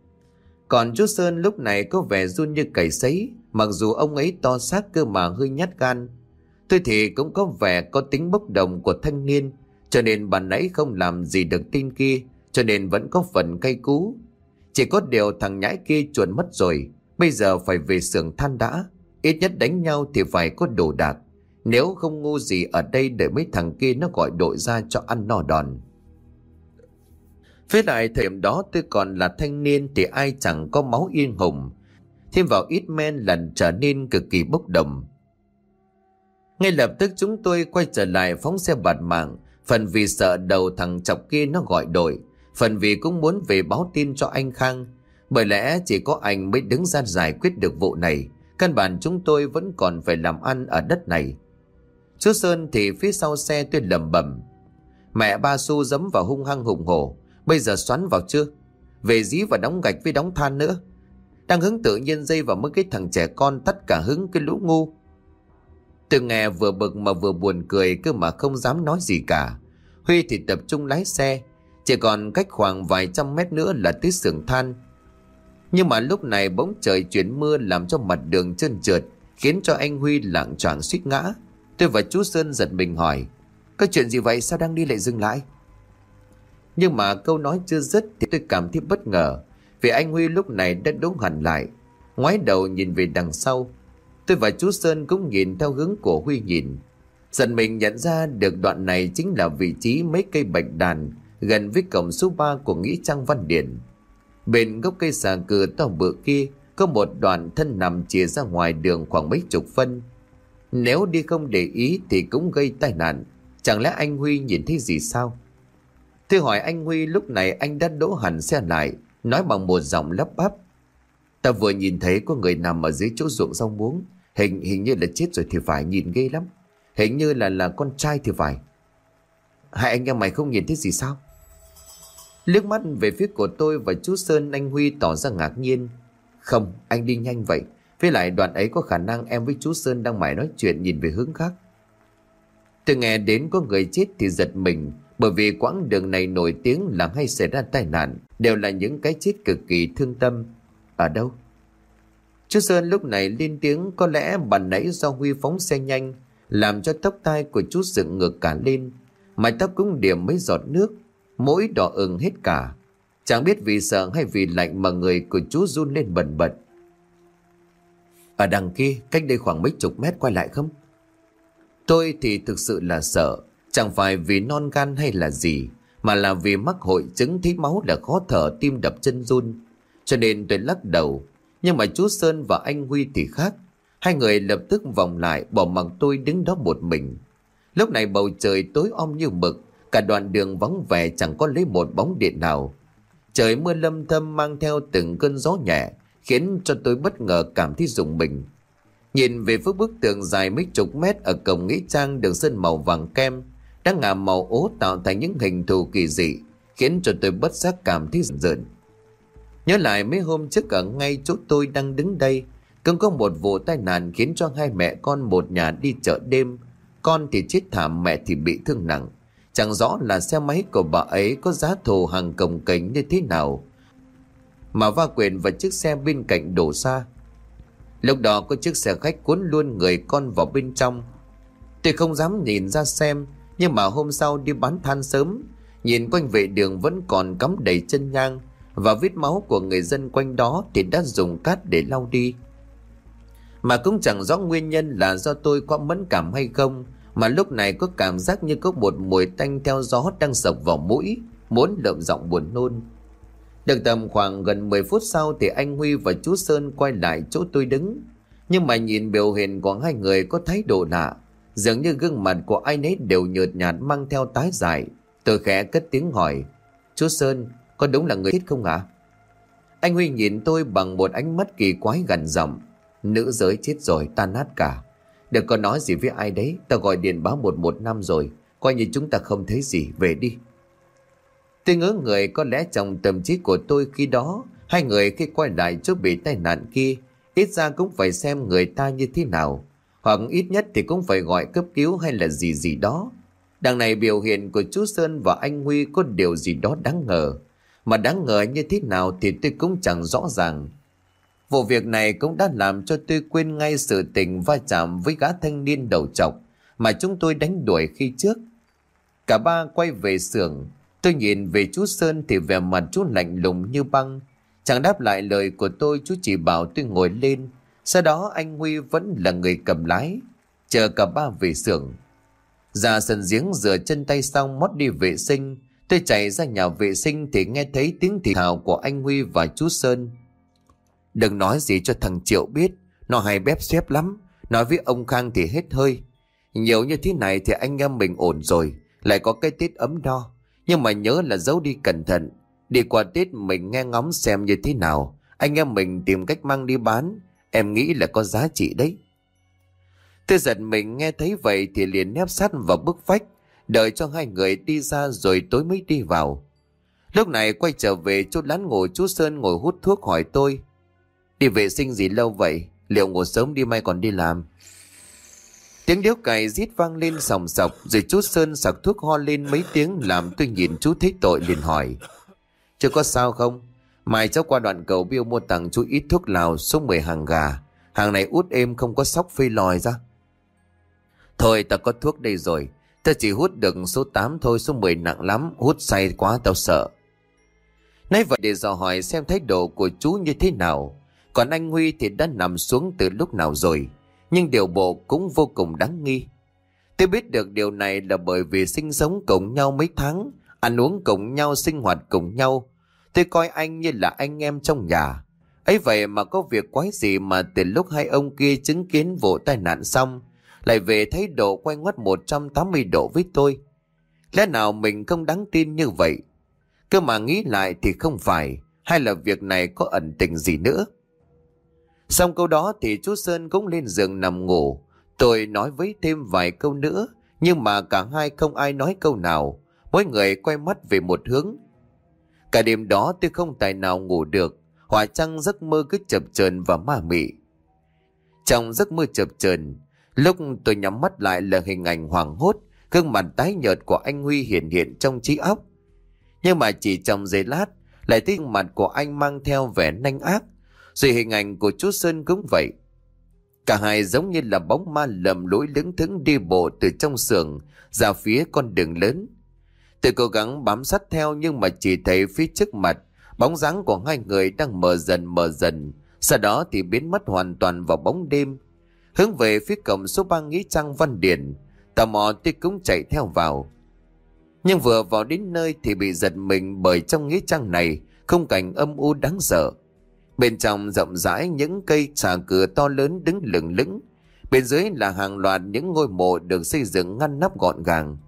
Còn chú Sơn lúc này có vẻ run như cầy sấy, mặc dù ông ấy to xác cơ mà hơi nhát gan. Tôi thì cũng có vẻ có tính bốc đồng của thanh niên, cho nên bạn nãy không làm gì được tin kia, cho nên vẫn có phần cay cú. Chỉ có điều thằng nhãi kia chuồn mất rồi, bây giờ phải về xưởng than đã. Ít nhất đánh nhau thì phải có đồ đạc, nếu không ngu gì ở đây để mấy thằng kia nó gọi đội ra cho ăn no đòn. Với lại thời điểm đó tôi còn là thanh niên thì ai chẳng có máu yên hùng, thêm vào ít men lần trở nên cực kỳ bốc đồng. Ngay lập tức chúng tôi quay trở lại phóng xe bạt mạng, phần vì sợ đầu thằng chọc kia nó gọi đội, phần vì cũng muốn về báo tin cho anh Khang. Bởi lẽ chỉ có anh mới đứng ra giải quyết được vụ này, căn bản chúng tôi vẫn còn phải làm ăn ở đất này. Chú Sơn thì phía sau xe tôi lẩm bẩm, mẹ ba xu dẫm vào hung hăng hùng hổ, bây giờ xoắn vào chưa? Về dí và đóng gạch với đóng than nữa. Đang hứng tự nhiên dây vào mấy cái thằng trẻ con, tất cả hứng cái lũ ngu. Tôi nghe vừa bực mà vừa buồn cười, cơ mà không dám nói gì cả. Huy thì tập trung lái xe, chỉ còn cách khoảng vài trăm mét nữa là tới xưởng than. Nhưng mà lúc này bỗng trời chuyển mưa làm cho mặt đường trơn trượt, khiến cho anh Huy lạng choạng suýt ngã. Tôi và chú Sơn giật mình hỏi, có chuyện gì vậy, sao đang đi lại dừng lại? Nhưng mà câu nói chưa dứt thì tôi cảm thấy bất ngờ, vì anh Huy lúc này đã đứng hẳn lại, ngoái đầu nhìn về đằng sau. Tôi và chú Sơn cũng nhìn theo hướng của Huy nhìn. Dần mình nhận ra được đoạn này chính là vị trí mấy cây bạch đàn gần với cổng số ba của nghĩa trang Văn Điển. Bên gốc cây xà cừ to bự kia có một đoạn thân nằm chìa ra ngoài đường khoảng mấy chục phân. Nếu đi không để ý thì cũng gây tai nạn. Chẳng lẽ anh Huy nhìn thấy gì sao? Tôi hỏi anh Huy lúc này anh đã đỗ hẳn xe lại, nói bằng một giọng lắp bắp, ta vừa nhìn thấy có người nằm ở dưới chỗ ruộng rau muống, hình hình như là chết rồi thì phải, nhìn ghê lắm, hình như là là con trai thì phải. Hai anh em mày không nhìn thấy gì sao? Liếc mắt về phía của tôi và chú Sơn, anh Huy tỏ ra ngạc nhiên. Không, anh đi nhanh vậy, với lại đoạn ấy có khả năng em với chú Sơn đang mải nói chuyện nhìn về hướng khác. Tôi nghe đến có người chết thì giật mình, bởi vì quãng đường này nổi tiếng là hay xảy ra tai nạn, đều là những cái chết cực kỳ thương tâm. Ở đâu? Chú Sơn lúc này lên tiếng, có lẽ bàn nãy do Huy phóng xe nhanh làm cho tóc tai của chú dựng ngược cả lên, mái tóc cũng điểm mấy giọt nước, mũi đỏ ửng hết cả. Chẳng biết vì sợ hay vì lạnh mà người của chú run lên bần bật. Ở đằng kia, cách đây khoảng mấy chục mét, quay lại không? Tôi thì thực sự là sợ, chẳng phải vì non gan hay là gì, mà là vì mắc hội chứng thấy máu là khó thở, tim đập chân run. Cho nên tôi lắc đầu. Nhưng mà chú Sơn và anh Huy thì khác. Hai người lập tức vòng lại, bỏ mặc tôi đứng đó một mình. Lúc này bầu trời tối om như mực, cả đoạn đường vắng vẻ chẳng có lấy một bóng điện nào. Trời mưa lâm thâm mang theo từng cơn gió nhẹ, khiến cho tôi bất ngờ cảm thấy rùng mình. Nhìn về phía bức tường dài mấy chục mét ở cổng nghĩa trang được sơn màu vàng kem, đã ngả màu ố tạo thành những hình thù kỳ dị, khiến cho tôi bất giác cảm thấy rợn rợn. Nhớ lại mấy hôm trước ở ngay chỗ tôi đang đứng đây, cũng có một vụ tai nạn khiến cho hai mẹ con một nhà đi chợ đêm. Con thì chết thảm, mẹ thì bị thương nặng. Chẳng rõ là xe máy của bà ấy có giá thù hàng cồng kềnh như thế nào mà va quẹt vào chiếc xe bên cạnh đổ xa. Lúc đó có chiếc xe khách cuốn luôn người con vào bên trong. Tôi không dám nhìn ra xem, nhưng mà hôm sau đi bán than sớm, nhìn quanh vệ đường vẫn còn cắm đầy chân nhang, và vết máu của người dân quanh đó thì đã dùng cát để lau đi. Mà cũng chẳng rõ nguyên nhân là do tôi quá mẫn cảm hay không, mà lúc này có cảm giác như có một mùi tanh theo gió đang sộc vào mũi, muốn lợm giọng buồn nôn. Được tầm khoảng gần mười phút sau thì anh Huy và chú Sơn quay lại chỗ tôi đứng. Nhưng mà nhìn biểu hiện của hai người có thái độ lạ, dường như gương mặt của ai nấy đều nhợt nhạt mang theo tái dại. Tôi khẽ cất tiếng hỏi: "Chú Sơn, có đúng là người chết không ạ?" Anh Huy nhìn tôi bằng một ánh mắt kỳ quái gằn giọng: "Nữ giới chết rồi, tan nát cả. Đừng có nói gì với ai đấy, ta gọi điện báo một một năm rồi, coi như chúng ta không thấy gì, về đi." Tôi ngỡ người, có lẽ trong tâm trí của tôi khi đó, hai người khi quay lại chỗ bị tai nạn kia, ít ra cũng phải xem người ta như thế nào, hoặc ít nhất thì cũng phải gọi cấp cứu hay là gì gì đó. Đằng này biểu hiện của chú Sơn và anh Huy có điều gì đó đáng ngờ, mà đáng ngờ như thế nào thì tôi cũng chẳng rõ ràng. Vụ việc này cũng đã làm cho tôi quên ngay sự tình va chạm với gã thanh niên đầu trọc mà chúng tôi đánh đuổi khi trước. Cả ba quay về xưởng. Tôi nhìn về chú Sơn thì vẻ mặt chú lạnh lùng như băng, chẳng đáp lại lời của tôi. Chú chỉ bảo tôi ngồi lên. Sau đó anh Huy vẫn là người cầm lái, chờ cả ba về xưởng. Ra sân giếng rửa chân tay xong mót đi vệ sinh, tôi chạy ra nhà vệ sinh thì nghe thấy tiếng thì thào của anh Huy và chú Sơn: "Đừng nói gì cho thằng Triệu biết, nó hay bép xép lắm. Nói với ông Khang thì hết hơi. Nhiều như thế này thì anh em mình ổn rồi, lại có cái Tết ấm no. Nhưng mà nhớ là giấu đi cẩn thận. Đi qua Tết mình nghe ngóng xem như thế nào, anh em mình tìm cách mang đi bán. Em nghĩ là có giá trị đấy." Tôi giật mình nghe thấy vậy thì liền nép sát vào bức vách, đợi cho hai người đi ra rồi tối mới đi vào. Lúc này quay trở về chỗ lán ngồi, chú Sơn ngồi hút thuốc hỏi tôi: "Đi vệ sinh gì lâu vậy? Liệu ngủ sớm đi mai còn đi làm?" Tiếng điếu cày rít vang lên sòng sọc, rồi chú Sơn sặc thuốc ho lên mấy tiếng làm tôi nhìn chú thấy tội liền hỏi: "Chưa có sao không? Mai cháu qua đoạn cầu Biêu mua tặng chú ít thuốc lào số mười hàng gà. Hàng này út êm không có sóc phê lòi ra." "Thôi ta có thuốc đây rồi. Ta chỉ hút được số tám thôi, số mười nặng lắm, hút say quá tao sợ." Nói vậy để dò hỏi xem thái độ của chú như thế nào. Còn anh Huy thì đã nằm xuống từ lúc nào rồi, nhưng điều bộ cũng vô cùng đáng nghi. Tôi biết được điều này là bởi vì sinh sống cùng nhau mấy tháng, ăn uống cùng nhau, sinh hoạt cùng nhau. Tôi coi anh như là anh em trong nhà. Ấy vậy mà có việc quái gì mà từ lúc hai ông kia chứng kiến vụ tai nạn xong, lại về thái độ quay ngoắt một trăm tám mươi độ với tôi. Lẽ nào mình không đáng tin như vậy? Cơ mà nghĩ lại thì không phải, hay là việc này có ẩn tình gì nữa. Xong câu đó thì chú Sơn cũng lên giường nằm ngủ. Tôi nói với thêm vài câu nữa, nhưng mà cả hai không ai nói câu nào, mỗi người quay mắt về một hướng. Cả đêm đó tôi không tài nào ngủ được, hòa chăng giấc mơ cứ chập chờn và ma mị. Trong giấc mơ chập chờn, lúc tôi nhắm mắt lại là hình ảnh hoảng hốt, gương mặt tái nhợt của anh Huy hiện hiện trong trí óc. Nhưng mà chỉ trong giây lát, lại thấy mặt của anh mang theo vẻ nanh ác, rồi hình ảnh của chú Sơn cũng vậy. Cả hai giống như là bóng ma lầm lũi lững thững đi bộ từ trong xưởng ra phía con đường lớn. Tôi cố gắng bám sát theo, nhưng mà chỉ thấy phía trước mặt bóng dáng của hai người đang mờ dần mờ dần, sau đó thì biến mất hoàn toàn vào bóng đêm, hướng về phía cổng số ba nghĩa trang Văn Điển. Tò mò tôi cũng chạy theo vào. Nhưng vừa vào đến nơi thì bị giật mình, bởi trong nghĩa trang này khung cảnh âm u đáng sợ. Bên trong rộng rãi những cây xà cửa to lớn đứng lừng lững, bên dưới là hàng loạt những ngôi mộ được xây dựng ngăn nắp gọn gàng.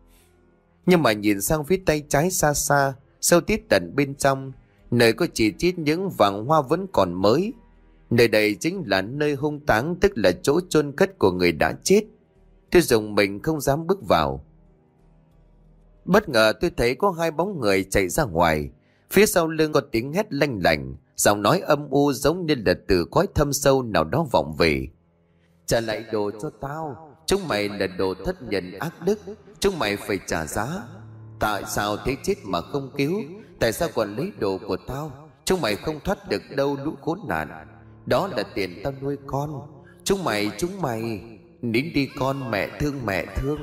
Nhưng mà nhìn sang phía tay trái xa xa, sâu tít tận bên trong, nơi có chỉ chít những vàng hoa vẫn còn mới. Nơi đây chính là nơi hung táng, tức là chỗ chôn cất của người đã chết. Tôi dùng mình không dám bước vào. Bất ngờ tôi thấy có hai bóng người chạy ra ngoài. Phía sau lưng có tiếng hét lanh lảnh, giọng nói âm u giống như là từ cõi thâm sâu nào đó vọng về. Trả lại đồ cho tao, chúng mày là đồ thất nhân ác đức, chúng mày phải trả giá. Tại sao thế chết mà không cứu? Tại sao còn lấy đồ của tao? Chúng mày không thoát được đâu lũ khốn nạn. Đó là tiền tao nuôi con. Chúng mày, chúng mày nín đi con, mẹ thương, mẹ thương.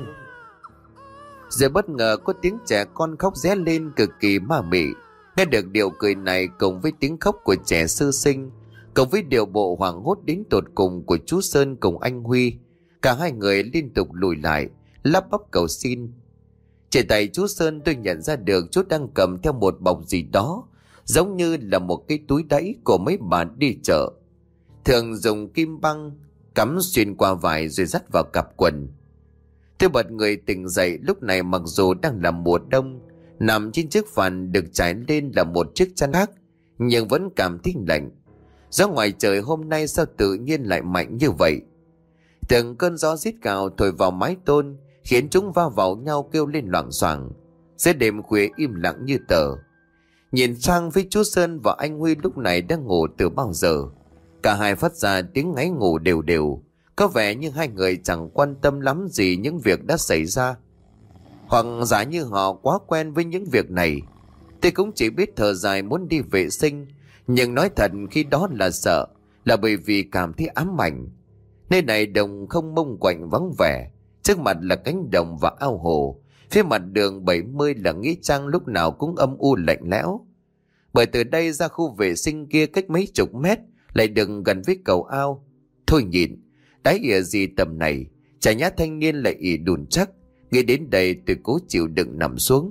Rồi bất ngờ có tiếng trẻ con khóc ré lên cực kỳ ma mị. Nghe được điệu cười này cùng với tiếng khóc của trẻ sơ sinh, cộng với điệu bộ hoảng hốt đến tột cùng của chú Sơn cùng anh Huy, cả hai người liên tục lùi lại, lắp bắp cầu xin. Trên tay chú Sơn tôi nhận ra được chú đang cầm theo một bọc gì đó, giống như là một cái túi đẫy của mấy bà đi chợ, thường dùng kim băng cắm xuyên qua vải rồi dắt vào cặp quần. Tôi bật người tỉnh dậy. Lúc này mặc dù đang là mùa đông, nằm trên chiếc phản được trải lên là một chiếc chăn khác, nhưng vẫn cảm thấy lạnh. Gió ngoài trời hôm nay sao tự nhiên lại mạnh như vậy? Từng cơn gió rít gào thổi vào mái tôn, khiến chúng va vào nhau kêu lên loảng xoảng. Giữa đêm khuya im lặng như tờ. Nhìn sang phía chú Sơn và anh Huy lúc này đang ngủ từ bao giờ. Cả hai phát ra tiếng ngáy ngủ đều đều, có vẻ như hai người chẳng quan tâm lắm gì những việc đã xảy ra, hoặc giả như họ quá quen với những việc này. Tôi cũng chỉ biết thở dài muốn đi vệ sinh, nhưng nói thật khi đó là sợ, là bởi vì cảm thấy ám ảnh. Nơi này đồng không mông quạnh vắng vẻ, trước mặt là cánh đồng và ao hồ, phía mặt đường bảy mươi là nghĩa trang lúc nào cũng âm u lạnh lẽo. Bởi từ đây ra khu vệ sinh kia cách mấy chục mét lại đừng gần với cầu ao. Thôi nhịn, đáy ỉa gì tầm này, chả nhát thanh niên lại ỉ đùn chắc. Nghĩ đến đây tôi cố chịu đựng nằm xuống.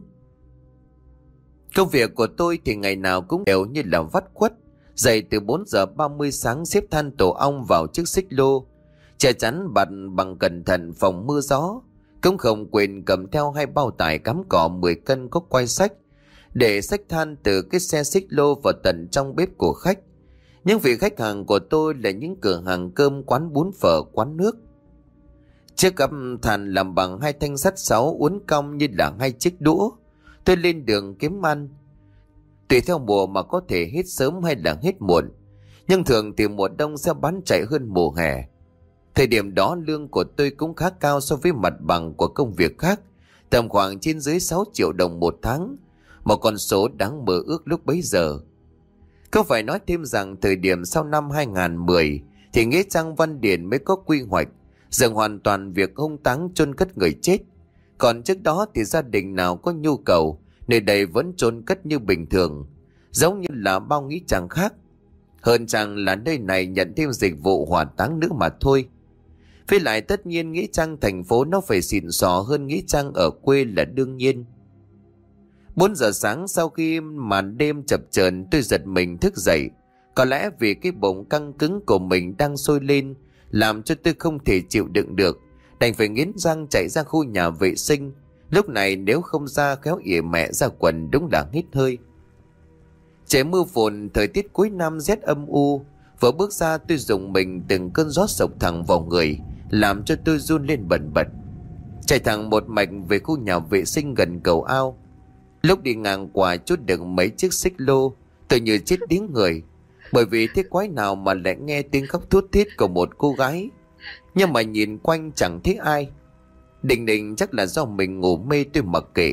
Công việc của tôi thì ngày nào cũng đều như là vắt quất. Dậy từ bốn giờ ba mươi sáng xếp than tổ ong vào chiếc xích lô, che chắn bạt bằng cẩn thận phòng mưa gió. Cũng không quên cầm theo hai bao tải cắm cỏ mười cân có quai sách, để xách than từ cái xe xích lô vào tận trong bếp của khách. Những vị khách hàng của tôi là những cửa hàng cơm, quán bún phở, quán nước. Chiếc gắp than làm bằng hai thanh sắt sáu uốn cong như là hai chiếc đũa. Tôi lên đường kiếm ăn, tùy theo mùa mà có thể hết sớm hay là hết muộn, nhưng thường thì mùa đông sẽ bán chạy hơn mùa hè. Thời điểm đó lương của tôi cũng khá cao so với mặt bằng của công việc khác, tầm khoảng trên dưới sáu triệu đồng một tháng, một con số đáng mơ ước lúc bấy giờ. Không phải nói thêm rằng thời điểm sau năm hai không một không thì nghĩa trang Văn Điền mới có quy hoạch dừng hoàn toàn việc hung táng chôn cất người chết. Còn trước đó thì gia đình nào có nhu cầu, nơi đây vẫn chôn cất như bình thường, giống như là bao nghĩa trang khác. Hơn chăng là nơi này nhận thêm dịch vụ hỏa táng nữa mà thôi. Với lại tất nhiên nghĩa trang thành phố nó phải xịn sò hơn nghĩa trang ở quê là đương nhiên. Bốn giờ sáng sau khi màn đêm chập chờn, tôi giật mình thức dậy. Có lẽ vì cái bụng căng cứng của mình đang sôi lên làm cho tôi không thể chịu đựng được, đành phải nghiến răng chạy ra khu nhà vệ sinh. Lúc này nếu không ra khéo ỉa mẹ ra quần đúng là hít hơi. Trời mưa phùn, thời tiết cuối năm rét âm u. Vừa bước ra tôi dùng mình từng cơn gió sộc thẳng vào người, làm cho tôi run lên bần bật. Chạy thẳng một mạch về khu nhà vệ sinh gần cầu ao. Lúc đi ngang qua chút đựng mấy chiếc xích lô, tôi như chết điếng người, bởi vì thế quái nào mà lại nghe tiếng khóc thút thít của một cô gái, nhưng mà nhìn quanh chẳng thấy ai. Định định chắc là do mình ngủ mê, tôi mặc kệ.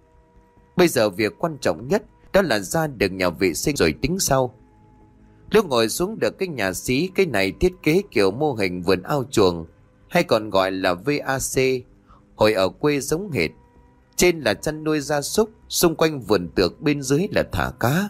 Bây giờ việc quan trọng nhất đó là ra được nhà vệ sinh rồi tính sau. Lúc ngồi xuống được cái nhà xí, cái này thiết kế kiểu mô hình vườn ao chuồng, hay còn gọi là vê a xê, hồi ở quê giống hệt. Trên là chăn nuôi gia súc, xung quanh vườn tược, bên dưới là thả cá.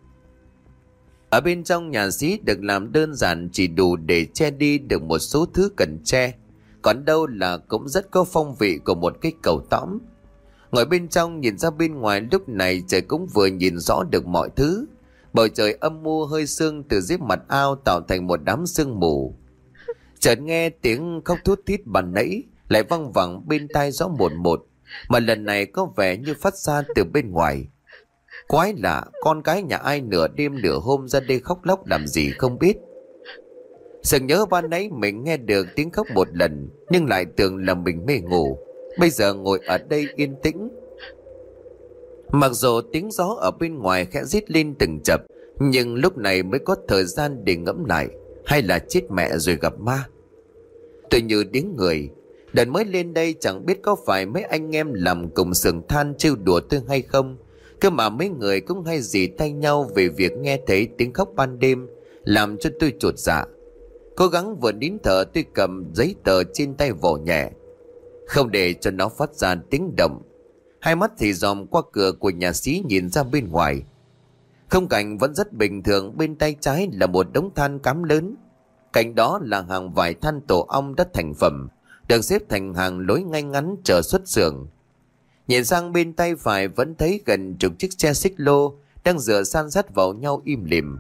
Ở bên trong nhà xí được làm đơn giản, chỉ đủ để che đi được một số thứ cần che, còn đâu là cũng rất có phong vị của một cái cầu tõm. Ngồi bên trong nhìn ra bên ngoài lúc này trời cũng vừa nhìn rõ được mọi thứ. Bầu trời âm u hơi sương từ dưới mặt ao tạo thành một đám sương mù. Chợt nghe tiếng khóc thút thít ban nãy lại văng vẳng bên tai rõ một một, mà lần này có vẻ như phát ra từ bên ngoài. Quái lạ, con cái nhà ai nửa đêm nửa hôm ra đây khóc lóc làm gì không biết. Sực nhớ ban nãy mình nghe được tiếng khóc một lần, nhưng lại tưởng là mình mê ngủ. Bây giờ ngồi ở đây yên tĩnh, Mặc dù tiếng gió ở bên ngoài khẽ rít lên từng chập, nhưng lúc này mới có thời gian để ngẫm lại, hay là chết mẹ rồi gặp ma. Tôi như điếng người. Đợt mới lên đây chẳng biết có phải mấy anh em làm cùng xưởng than trêu đùa tôi hay không, cơ mà mấy người cũng hay dì tay nhau về việc nghe thấy tiếng khóc ban đêm, làm cho tôi chột dạ. Cố gắng vừa nín thở, tôi cầm giấy tờ trên tay vò nhẹ, không để cho nó phát ra tiếng động. Hai mắt thì dòm qua cửa của nhà xí nhìn ra bên ngoài. Khung cảnh vẫn rất bình thường. Bên tay trái là một đống than cám lớn, cạnh đó là hàng vải than tổ ong đã thành phẩm, được xếp thành hàng lối ngay ngắn chờ xuất xưởng. Nhìn sang bên tay phải vẫn thấy gần chục chiếc xe xích lô đang dựa san sát vào nhau im lìm.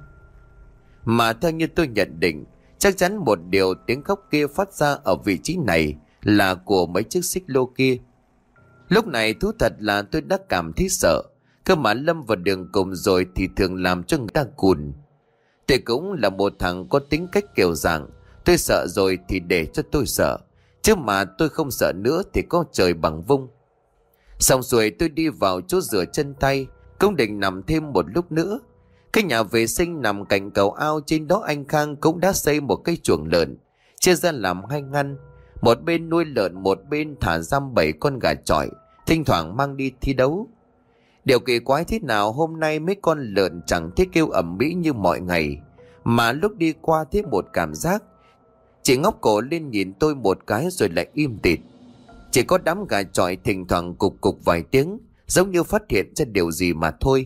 Mà theo như tôi nhận định, chắc chắn một điều tiếng khóc kia phát ra ở vị trí này là của mấy chiếc xích lô kia. Lúc này thú thật là tôi đã cảm thấy sợ, cơ mà lâm vào đường cùng rồi thì thường làm cho người ta cùn. Tôi cũng là một thằng có tính cách kiểu dạng, tôi sợ rồi thì để cho tôi sợ, chứ mà tôi không sợ nữa thì có trời bằng vung. Xong xuôi tôi đi vào chỗ rửa chân tay, cũng định nằm thêm một lúc nữa. Cái nhà vệ sinh nằm cạnh cầu ao, trên đó anh Khang cũng đã xây một cái chuồng lợn, chia ra làm hai ngăn. Một bên nuôi lợn, một bên thả giam bảy con gà chọi, thỉnh thoảng mang đi thi đấu. Điều kỳ quái thế nào hôm nay mấy con lợn chẳng thấy kêu ầm ĩ như mọi ngày, mà lúc đi qua thấy một cảm giác. Chỉ ngóc cổ lên nhìn tôi một cái rồi lại im tịt. Chỉ có đám gà chọi thỉnh thoảng cục cục vài tiếng, giống như phát hiện ra điều gì mà thôi.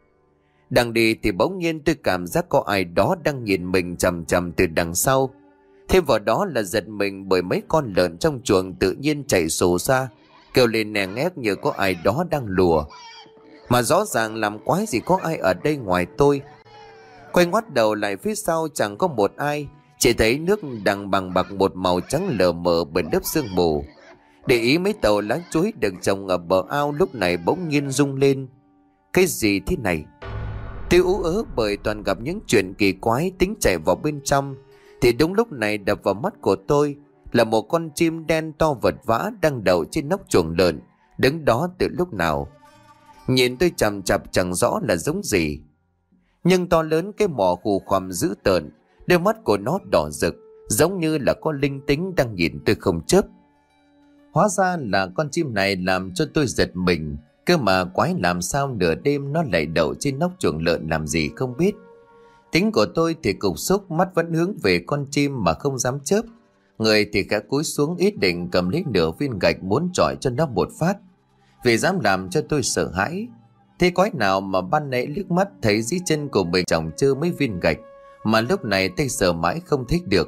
Đang đi thì bỗng nhiên tôi cảm giác có ai đó đang nhìn mình chằm chằm từ đằng sau. Thêm vào đó là giật mình bởi mấy con lợn trong chuồng tự nhiên chạy sổ ra, kêu lên nè ngét như có ai đó đang lùa. Mà rõ ràng làm quái gì có ai ở đây ngoài tôi. Quay ngoắt đầu lại phía sau chẳng có một ai, chỉ thấy nước đang bằng bạc một màu trắng lờ mờ bởi lớp sương mù. Để ý mấy tàu lá chuối được trồng ở bờ ao lúc này bỗng nhiên rung lên. Cái gì thế này? Tôi ú ớ bởi toàn gặp những chuyện kỳ quái, tính chạy vào bên trong. Thì đúng lúc này đập vào mắt của tôi là một con chim đen to vật vã đang đậu trên nóc chuồng lợn, đứng đó từ lúc nào. Nhìn tôi chằm chặp chẳng rõ là giống gì, nhưng to lớn, cái mỏ khù khoằm dữ tợn, đôi mắt của nó đỏ rực, giống như là có linh tính đang nhìn tôi không chớp. Hóa ra là con chim này làm cho tôi giật mình, cơ mà quái làm sao nửa đêm nó lại đậu trên nóc chuồng lợn làm gì không biết. Tính của tôi thì cục xúc, mắt vẫn hướng về con chim mà không dám chớp, người thì khẽ cúi xuống ý định cầm lấy nửa viên gạch muốn chọi cho nó một phát, vì dám làm cho tôi sợ hãi. Thế quái nào mà ban nãy liếc mắt thấy dưới chân của mình chồng chơ mấy viên gạch, mà lúc này tay sờ mãi không thích được.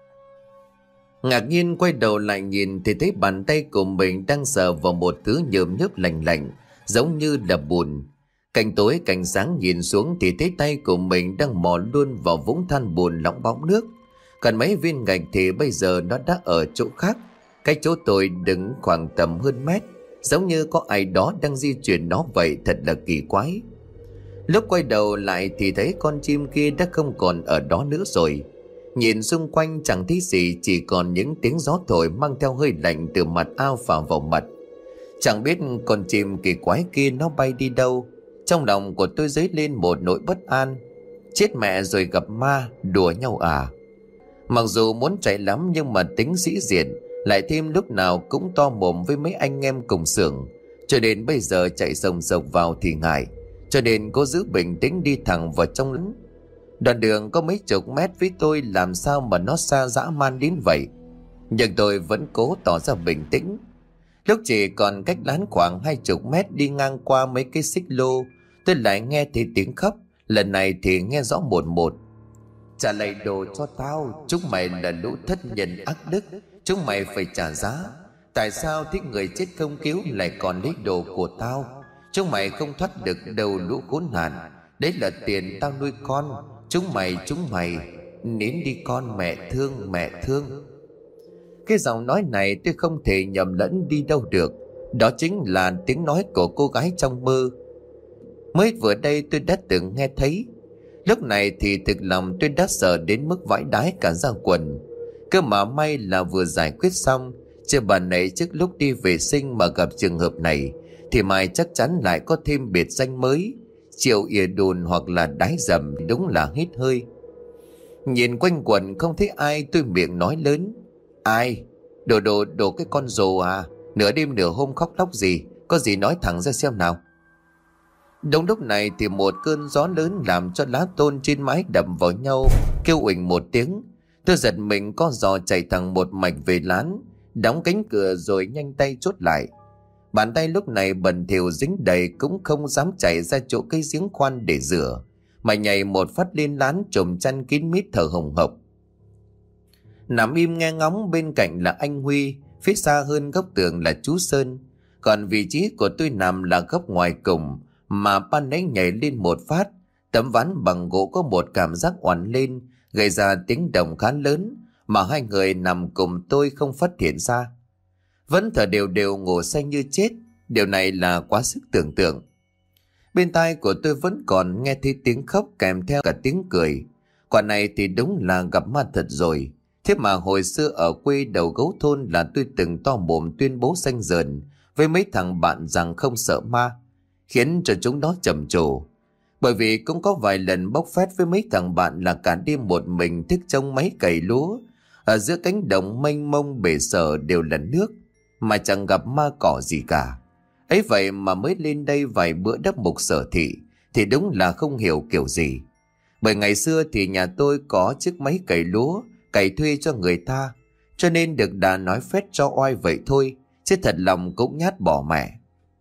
Ngạc nhiên quay đầu lại nhìn thì thấy bàn tay của mình đang sờ vào một thứ nhờm nhớp lạnh lạnh, giống như là bùn. Cạnh tối cạnh sáng nhìn xuống thì thấy tay của mình đang mò luôn vào vũng than bùn lóng bóng nước. Còn mấy viên gạch thì bây giờ nó đã ở chỗ khác, cách chỗ tôi đứng khoảng tầm hơn mét, giống như có ai đó đang di chuyển nó vậy, thật là kỳ quái. Lúc quay đầu lại thì thấy con chim kia đã không còn ở đó nữa rồi. Nhìn xung quanh chẳng thấy gì, chỉ còn những tiếng gió thổi mang theo hơi lạnh từ mặt ao phả vào mặt. Chẳng biết con chim kỳ quái kia nó bay đi đâu. Trong lòng của tôi dấy lên một nỗi bất an. Chết mẹ rồi gặp ma, đùa nhau à? Mặc dù muốn chạy lắm nhưng mà tính sĩ diện, lại thêm lúc nào cũng to mồm với mấy anh em cùng xưởng, cho nên bây giờ chạy sồng sộc vào thì ngại, cho nên cố giữ bình tĩnh đi thẳng vào trong lấn. Đoạn đường có mấy chục mét với tôi, làm sao mà nó xa dã man đến vậy, nhưng tôi vẫn cố tỏ ra bình tĩnh. Lúc chỉ còn cách lán khoảng hai chục mét đi ngang qua mấy cái xích lô, tôi lại nghe thấy tiếng khóc, lần này thì nghe rõ một một. Trả lại đồ cho tao, chúng mày là lũ thất nhân ác đức, chúng mày phải trả giá. Tại sao thích người chết không cứu lại còn lấy đồ của tao? Chúng mày không thoát được đầu lũ khốn nạn, đấy là tiền tao nuôi con. Chúng mày, chúng mày, nín đi con, mẹ thương, mẹ thương. Cái giọng nói này tôi không thể nhầm lẫn đi đâu được, đó chính là tiếng nói của cô gái trong mơ. Mới vừa đây tôi đã từng nghe thấy. Lúc này thì thực lòng tôi đã sợ đến mức vãi đái cả da quần. Cơ mà may là vừa giải quyết xong, chứ bà nãy trước lúc đi vệ sinh mà gặp trường hợp này thì mai chắc chắn lại có thêm biệt danh mới, Triệu ỉa đùn hoặc là đái dầm, đúng là hết hơi. Nhìn quanh quẩn không thấy ai, tôi miệng nói lớn: Ai? Đồ đồ đồ cái con rồ à? Nửa đêm nửa hôm khóc lóc gì? Có gì nói thẳng ra xem nào. Đúng lúc này thì một cơn gió lớn làm cho lá tôn trên mái đập vào nhau, kêu uỳnh một tiếng. Tôi giật mình co giò chạy thẳng một mạch về lán, đóng cánh cửa rồi nhanh tay chốt lại. Bàn tay lúc này bẩn thỉu dính đầy, cũng không dám chạy ra chỗ cây giếng khoan để rửa, mà nhảy một phát lên lán trùm chăn kín mít thở hồng hộc. Nằm im nghe ngóng, bên cạnh là anh Huy, phía xa hơn góc tường là chú Sơn, còn vị trí của tôi nằm là góc ngoài cùng, mà ban nãy nhảy lên một phát, tấm ván bằng gỗ có một cảm giác oằn lên, gây ra tiếng động khá lớn, mà hai người nằm cùng tôi không phát hiện ra. Vẫn thở đều đều ngủ say như chết, điều này là quá sức tưởng tượng. Bên tai của tôi vẫn còn nghe thấy tiếng khóc kèm theo cả tiếng cười. Quả này thì đúng là gặp ma thật rồi. Thế mà hồi xưa ở quê đầu gấu thôn là tôi từng to mồm tuyên bố xanh dờn với mấy thằng bạn rằng không sợ ma, khiến cho chúng nó trầm trồ. Bởi vì cũng có vài lần bốc phét với mấy thằng bạn là cả đêm một mình thức trông máy cày lúa ở giữa cánh đồng mênh mông bể sở đều là nước, mà chẳng gặp ma cỏ gì cả. Ấy vậy mà mới lên đây vài bữa đắp mục sở thị thì đúng là không hiểu kiểu gì. Bởi ngày xưa thì nhà tôi có chiếc máy cày lúa, cày thuê cho người ta, cho nên được đà nói phét cho oai vậy thôi, chứ thật lòng cũng nhát bỏ mẹ.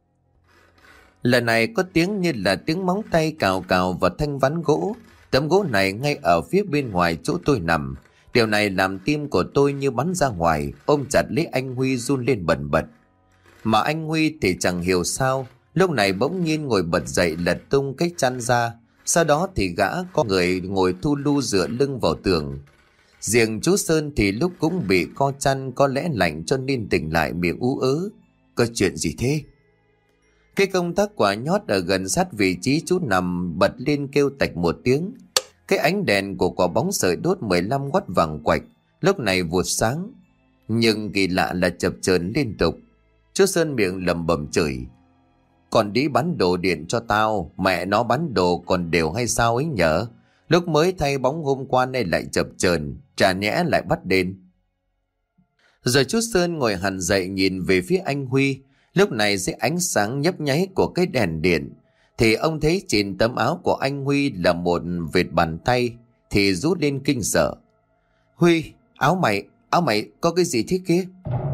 Lần này có tiếng như là tiếng móng tay cào cào vào thanh ván gỗ. Tấm gỗ này ngay ở phía bên ngoài chỗ tôi nằm. Điều này làm tim của tôi như bắn ra ngoài, ôm chặt lấy anh Huy run lên bần bật. Mà anh Huy thì chẳng hiểu sao, lúc này bỗng nhiên ngồi bật dậy lật tung cái chăn ra. Sau đó thì gã có người ngồi thu lu dựa lưng vào tường. Riêng chú Sơn thì lúc cũng bị co chăn, có lẽ lạnh cho nên tỉnh lại miệng ú ớ. Có chuyện gì thế? Cái công tắc quả nhót ở gần sát vị trí chú nằm bật lên kêu tạch một tiếng. Cái ánh đèn của quả bóng sợi đốt mười lăm oát vàng quạch lúc này vụt sáng, nhưng kỳ lạ là chập chờn liên tục. Chú Sơn miệng lẩm bẩm chửi: Còn đi bán đồ điện cho tao, mẹ nó bán đồ còn đều hay sao ấy nhở? Lúc mới thay bóng hôm qua nay lại chập chờn, chả nhẽ lại bắt đền. Rồi chú Sơn ngồi hẳn dậy nhìn về phía anh Huy. Lúc này dưới ánh sáng nhấp nháy của cái đèn điện thì ông thấy trên tấm áo của anh Huy là một vệt bàn tay, thì rút lên kinh sợ: Huy, áo mày, áo mày có cái gì thế kia?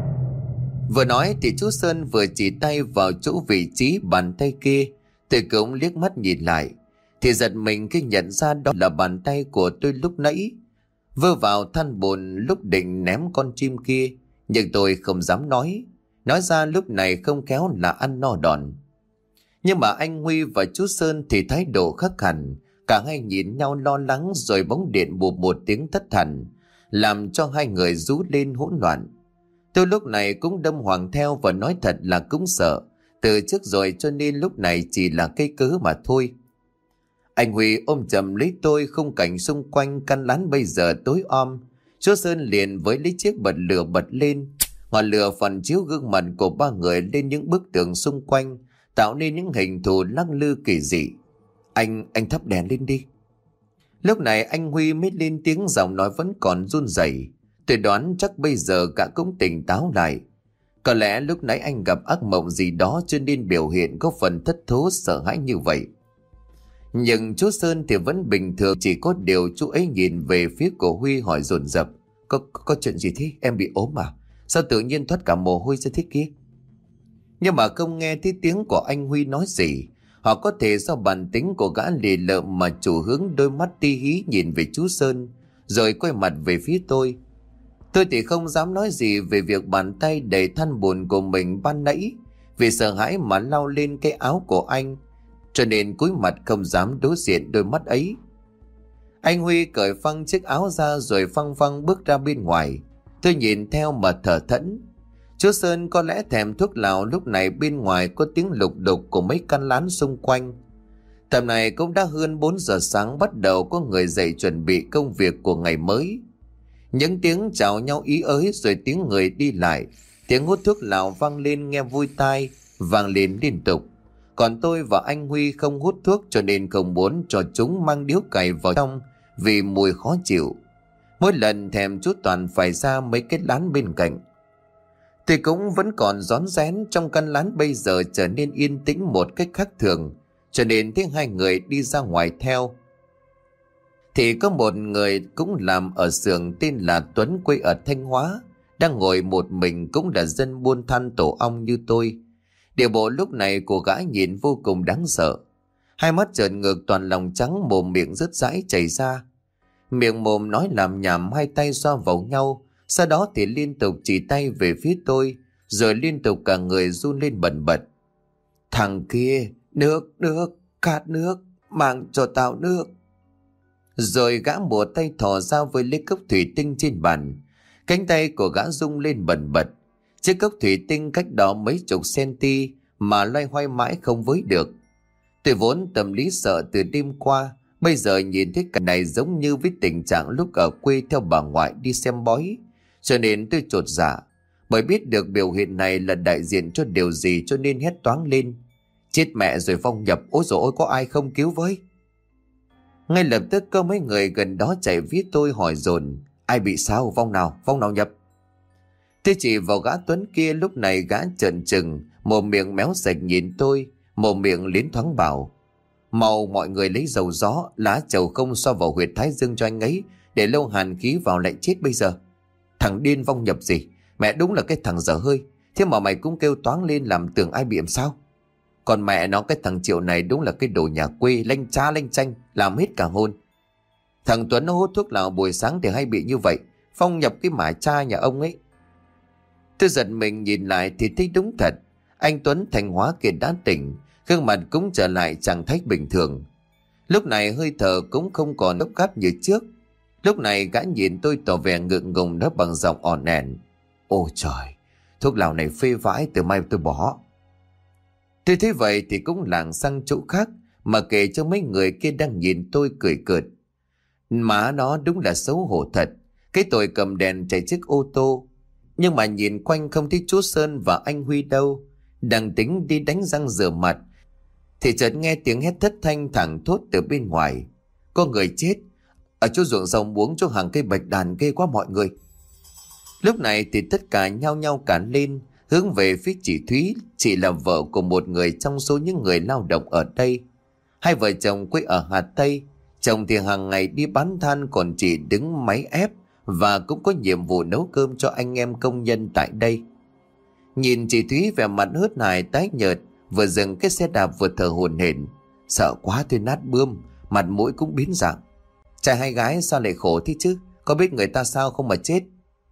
Vừa nói thì chú Sơn vừa chỉ tay vào chỗ vị trí bàn tay kia. Tôi cũng liếc mắt nhìn lại thì giật mình khi nhận ra đó là bàn tay của tôi lúc nãy vơ vào than bùn lúc định ném con chim kia. Nhưng tôi không dám nói, nói ra lúc này không khéo là ăn no đòn. Nhưng mà anh Huy và chú Sơn thì thái độ khác hẳn. Cả hai nhìn nhau lo lắng, rồi bóng điện bụp một tiếng thất thần, làm cho hai người rú lên hỗn loạn. Tôi lúc này cũng đâm hoàng theo và nói thật là cũng sợ từ trước rồi, cho nên lúc này chỉ là cây cớ mà thôi. Anh Huy ôm chầm lấy tôi, khung cảnh xung quanh căn lán bây giờ tối om. Chú Sơn liền với lấy chiếc bật lửa bật lên. Ngọn lửa phần chiếu gương mặt của ba người lên những bức tường xung quanh, tạo nên những hình thù lắc lư kỳ dị. Anh, anh thắp đèn lên đi. Lúc này anh Huy mới lên tiếng, giọng nói vẫn còn run rẩy. Tôi đoán chắc bây giờ cả cũng tỉnh táo lại. Có lẽ lúc nãy anh gặp ác mộng gì đó cho nên biểu hiện có phần thất thố sợ hãi như vậy. Nhưng chú Sơn thì vẫn bình thường, chỉ có điều chú ấy nhìn về phía của Huy hỏi dồn dập: Có, có chuyện gì thế? Em bị ốm à? Sao tự nhiên thoát cả mồ hôi ra thế kia? Nhưng mà không nghe thấy tiếng của anh Huy nói gì. Họ có thể do bản tính của gã lì lợm mà chủ hướng đôi mắt ti hí nhìn về chú Sơn, rồi quay mặt về phía tôi. Tôi thì không dám nói gì về việc bàn tay đầy than bùn của mình ban nãy, vì sợ hãi mà lau lên cái áo của anh, cho nên cúi mặt không dám đối diện đôi mắt ấy. Anh Huy cởi phăng chiếc áo ra rồi phăng phăng bước ra bên ngoài. Tôi nhìn theo mà thở thẫn. Chú Sơn có lẽ thèm thuốc lào, lúc này bên ngoài có tiếng lục đục của mấy căn lán xung quanh. Tầm này cũng đã hơn bốn giờ sáng, bắt đầu có người dậy chuẩn bị công việc của ngày mới. Những tiếng chào nhau ý ới, rồi tiếng người đi lại, tiếng hút thuốc lào vang lên nghe vui tai, vang lên liên tục. Còn tôi và anh Huy không hút thuốc cho nên không muốn cho chúng mang điếu cày vào trong vì mùi khó chịu. Mỗi lần thèm chút Toàn phải ra mấy cái lán bên cạnh. Tôi cũng vẫn còn rón rén, trong căn lán bây giờ trở nên yên tĩnh một cách khác thường, cho nên thấy hai người đi ra ngoài theo. Thì có một người cũng làm ở xưởng tên là Tuấn, quê ở Thanh Hóa, đang ngồi một mình, cũng là dân buôn than tổ ong như tôi. Điệu bộ lúc này của gã nhìn vô cùng đáng sợ. Hai mắt trợn ngược, toàn lòng trắng, mồm miệng rớt rãi chảy ra. Miệng mồm nói làm nhảm, hai tay xoa vào nhau, sau đó thì liên tục chỉ tay về phía tôi, rồi liên tục cả người run lên bần bật. Thằng kia, nước, nước, khát nước, mang cho tao nước. Rồi gã mùa tay thò ra với lấy cốc thủy tinh trên bàn. Cánh tay của gã rung lên bần bật. Chiếc cốc thủy tinh cách đó mấy chục centi mà loay hoay mãi không với được. Tôi vốn tâm lý sợ từ đêm qua, bây giờ nhìn thấy cảnh này giống như với tình trạng lúc ở quê theo bà ngoại đi xem bói, cho nên tôi chột dạ. Bởi biết được biểu hiện này là đại diện cho điều gì cho nên hét toáng lên. Chết mẹ rồi, Phong nhập, ôi dồi ôi, có ai không cứu với? Ngay lập tức có mấy người gần đó chạy phía tôi hỏi dồn: ai bị sao? Vong nào? Vong nào nhập? Tôi chỉ vào gã Tuấn kia. Lúc này gã trợn trừng, mồm miệng méo sạch nhìn tôi, mồm miệng liến thoáng bảo: mau mọi người lấy dầu gió, lá trầu không xoa vào huyệt thái dương cho anh ấy, để lâu hàn khí vào lại chết bây giờ. Thằng điên Vong nhập gì? Mẹ đúng là cái thằng dở hơi. Thế mà mày cũng kêu toáng lên làm tưởng ai bị làm sao? Còn mẹ nó, cái thằng Triệu này đúng là cái đồ nhà quê, lanh cha lanh chanh, làm hết cả hôn. Thằng Tuấn nó hút thuốc lào buổi sáng thì hay bị như vậy. Phong nhập cái mả cha nhà ông ấy. Tôi giật mình nhìn lại thì thấy đúng thật. Anh Tuấn Thanh Hóa kia đã tỉnh, gương mặt cũng trở lại trạng thái bình thường. Lúc này hơi thở cũng không còn gấp gáp như trước. Lúc này gã nhìn tôi tỏ vẻ ngượng ngùng, nói bằng giọng ỏn ẻn: ôi trời, thuốc lào này phê vãi, từ mai tôi bỏ. Tôi thấy vậy thì cũng lảng sang chỗ khác, mà kể cho mấy người kia đang nhìn tôi cười cợt. Má nó đúng là xấu hổ thật. Cái tội cầm đèn chạy chiếc ô tô, nhưng mà nhìn quanh không thấy chú Sơn và anh Huy đâu. Đang tính đi đánh răng rửa mặt thì chợt nghe tiếng hét thất thanh thẳng thốt từ bên ngoài: có người chết ở chỗ ruộng rau muống, chỗ hàng cây bạch đàn, ghê quá mọi người. Lúc này thì tất cả nhao nhao cản lên, hướng về phía chị Thúy. Chị là vợ của một người trong số những người lao động ở đây. Hai vợ chồng quê ở Hà Tây. Chồng thì hàng ngày đi bán than, còn chị đứng máy ép và cũng có nhiệm vụ nấu cơm cho anh em công nhân tại đây. Nhìn chị Thúy vẻ mặt hớt hải tái nhợt, vừa dừng cái xe đạp vừa thở hổn hển: sợ quá, tôi nát bươm, mặt mũi cũng biến dạng. Trai hay gái sao lại khổ thế chứ? Có biết người ta sao không mà chết?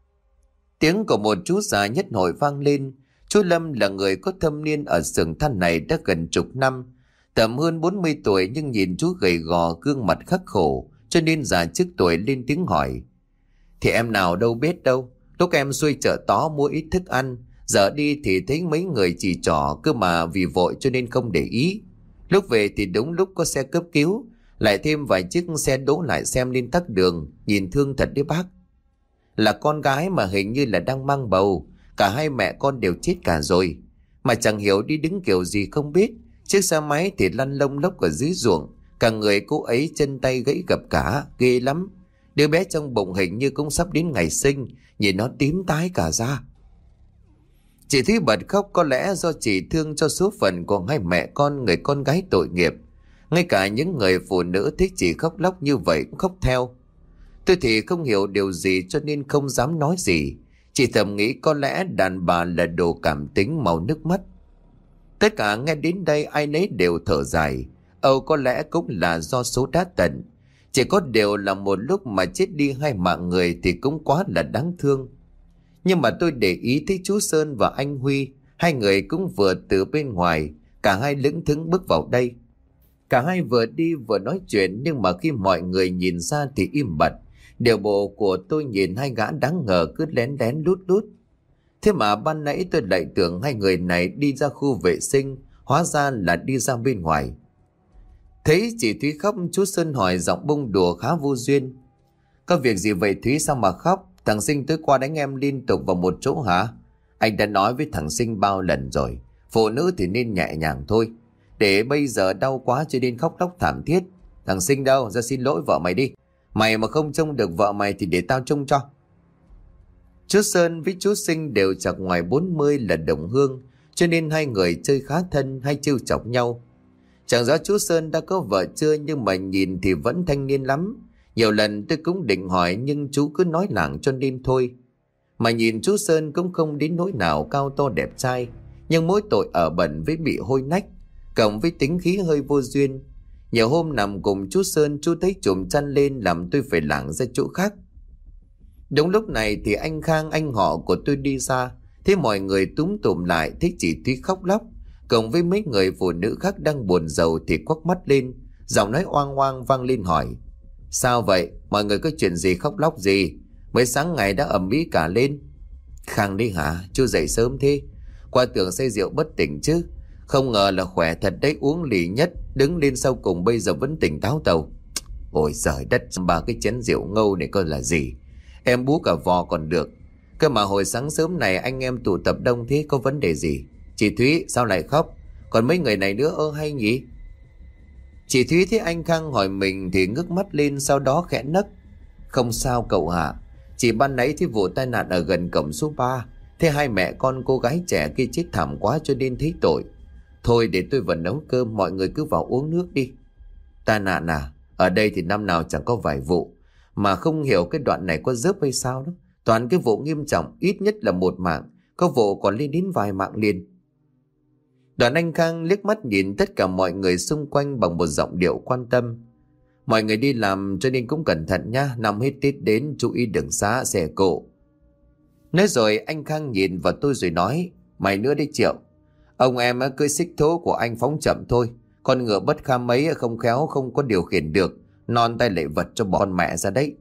Tiếng của một chú già nhất hội vang lên. Chú Lâm là người có thâm niên ở xưởng than này đã gần chục năm, tầm hơn bốn mươi tuổi, nhưng nhìn chú gầy gò, gương mặt khắc khổ, cho nên già trước tuổi lên tiếng hỏi: thì em nào đâu biết đâu, lúc em xuôi chợ tó mua ít thức ăn, giờ đi thì thấy mấy người chỉ trỏ, cơ mà vì vội cho nên không để ý. Lúc về thì đúng lúc có xe cấp cứu, lại thêm vài chiếc xe đỗ lại xem nên tắc đường, nhìn thương thật đấy bác. Là con gái mà hình như là đang mang bầu, cả hai mẹ con đều chết cả rồi, mà chẳng hiểu đi đứng kiểu gì không biết. Chiếc xe máy thì lăn lông lốc ở dưới ruộng, cả người cô ấy chân tay gãy gập cả, ghê lắm. Đứa bé trong bụng hình như cũng sắp đến ngày sinh, nhìn nó tím tái cả da. Chị Thúy bật khóc, có lẽ do chị thương cho số phận của hai mẹ con người con gái tội nghiệp. Ngay cả những người phụ nữ thích chị khóc lóc như vậy cũng khóc theo. Tôi thì không hiểu điều gì cho nên không dám nói gì. Chỉ thầm nghĩ có lẽ đàn bà là đồ cảm tính màu nước mắt. Tất cả nghe đến đây ai nấy đều thở dài. Âu có lẽ cũng là do số đã tận. Chỉ có điều là một lúc mà chết đi hai mạng người thì cũng quá là đáng thương. Nhưng mà tôi để ý thấy chú Sơn và anh Huy, hai người cũng vừa từ bên ngoài, cả hai lững thững bước vào đây. Cả hai vừa đi vừa nói chuyện, nhưng mà khi mọi người nhìn ra thì im bặt. Điều bộ của tôi nhìn hai gã đáng ngờ cứ lén lén lút lút. Thế mà ban nãy tôi lại tưởng hai người này đi ra khu vệ sinh, hóa ra là đi ra bên ngoài. Thấy chị Thúy khóc, chú Sơn hỏi giọng bông đùa khá vô duyên: có việc gì vậy Thúy, sao mà khóc? Thằng Sinh tới qua đánh em liên tục vào một chỗ hả? Anh đã nói với thằng Sinh bao lần rồi, Phụ nữ thì nên nhẹ nhàng thôi. Để bây giờ đau quá cho nên khóc lóc thảm thiết. Thằng Sinh đâu, ra xin lỗi vợ mày đi. Mày mà không trông được vợ mày thì để tao trông cho. Chú Sơn với chú Sinh đều chạc ngoài bốn mươi là đồng hương, cho nên hai người chơi khá thân, hay trêu chọc nhau. Chẳng rõ chú Sơn đã có vợ chưa, nhưng mà nhìn thì vẫn thanh niên lắm. Nhiều lần tôi cũng định hỏi nhưng chú cứ nói lảng cho nên thôi. Mà nhìn chú Sơn cũng không đến nỗi nào cao to đẹp trai, nhưng mỗi tội ở bẩn với bị hôi nách, cộng với tính khí hơi vô duyên. Nhiều hôm nằm cùng chú Sơn, chú thấy chùm chăn lên làm tôi phải lảng ra chỗ khác. Đúng lúc này thì anh Khang, anh họ của tôi đi ra, thấy mọi người túm tụm lại, thấy chị Thúy khóc lóc, cộng với mấy người phụ nữ khác đang buồn rầu thì quắc mắt lên, giọng nói oang oang vang lên hỏi: sao vậy? Mọi người có chuyện gì khóc lóc gì? Mới sáng ngày đã ầm ĩ cả lên. Khang đi hả? Chú dậy sớm thế? Qua tưởng say rượu bất tỉnh chứ. Không ngờ là khỏe thật đấy, uống lì nhất, đứng lên sau cùng bây giờ vẫn tỉnh táo tàu. Ôi giời đất, ba cái chén rượu ngâu này coi là gì? Em bú cả vò còn được. Cơ mà hồi sáng sớm này anh em tụ tập đông thế, có vấn đề gì? Chị Thúy sao lại khóc? Còn mấy người này nữa ơ hay nhỉ? Chị Thúy thấy anh Khang hỏi mình thì ngước mắt lên, sau đó khẽ nấc: không sao cậu hả? Chỉ ban nãy thì vụ tai nạn ở gần cổng số ba, thế hai mẹ con cô gái trẻ kia chết thảm quá cho nên thấy tội. Thôi để tôi vào nấu cơm, mọi người cứ vào uống nước đi. Tai nạn à? Ở đây thì năm nào chẳng có vài vụ, mà không hiểu cái đoạn này có dớp hay sao đó. Toàn cái vụ nghiêm trọng, ít nhất là một mạng, có vụ còn lên đến vài mạng liền. Đoàn anh Khang liếc mắt nhìn tất cả mọi người xung quanh bằng một giọng điệu quan tâm: mọi người đi làm cho nên cũng cẩn thận nha, năm hết Tết đến chú ý đừng xá xe cộ. Nói rồi anh Khang nhìn vào tôi rồi nói: mày nữa đi Triệu, ông em cưỡi xích thố của anh phóng chậm thôi, con ngựa bất kham mấy không khéo không có điều khiển được, non tay lệ vật cho bọn mẹ ra đấy.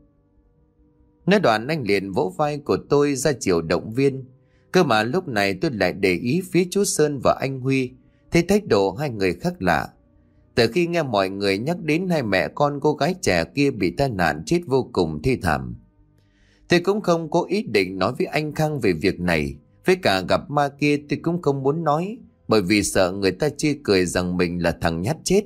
Nói đoạn anh liền vỗ vai của tôi ra chiều động viên. Cơ mà lúc này tôi lại để ý phía chú Sơn và anh Huy, thấy thái độ hai người khác lạ. Từ khi nghe mọi người nhắc đến hai mẹ con cô gái trẻ kia bị tai nạn chết vô cùng thê thảm, tôi cũng không có ý định nói với anh Khang về việc này. Với cả gặp ma kia tôi cũng không muốn nói, bởi vì sợ người ta chê cười rằng mình là thằng nhát chết.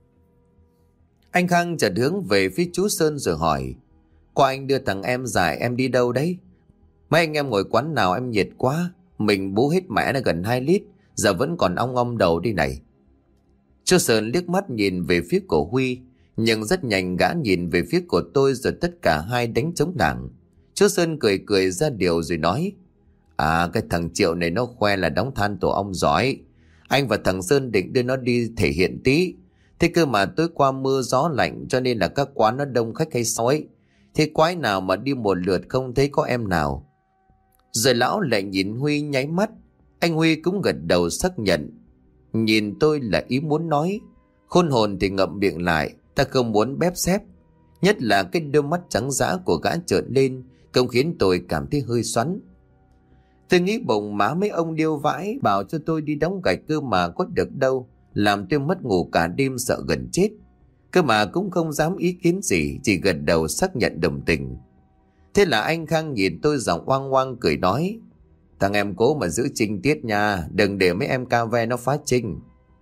Anh Khang chợt hướng về phía chú Sơn rồi hỏi: qua anh đưa thằng em dài em đi đâu đấy? Mấy anh em ngồi quán nào em nhiệt quá, mình bú hết mẹ nó gần hai lít, giờ vẫn còn ong ong đầu đi này. Chú Sơn liếc mắt nhìn về phía của Huy, nhưng rất nhanh gã nhìn về phía của tôi, rồi tất cả hai đánh trống đảng. Chú Sơn cười cười ra điều rồi nói: à, cái thằng Triệu này nó khoe là đóng than tổ ong giỏi. Anh và thằng Sơn định đưa nó đi thể hiện tí. Thế cơ mà tối qua mưa gió lạnh cho nên là các quán nó đông khách hay sao ấy. Thế quái nào mà đi một lượt không thấy có em nào. Rồi lão lại nhìn Huy nháy mắt. Anh Huy cũng gật đầu xác nhận. Nhìn tôi là ý muốn nói, khôn hồn thì ngậm miệng lại. Ta không muốn bép xép, nhất là cái đôi mắt trắng dã của gã trợn lên, không khiến tôi cảm thấy hơi xoắn. Tôi nghĩ bụng má mấy ông điêu vãi bảo cho tôi đi đóng gạch cơ mà có được đâu, làm tôi mất ngủ cả đêm sợ gần chết. Cơ mà cũng không dám ý kiến gì, chỉ gật đầu xác nhận đồng tình. Thế là anh Khang nhìn tôi giọng oang oang cười nói: thằng em cố mà giữ trinh tiết nha, đừng để mấy em ca ve nó phá trinh.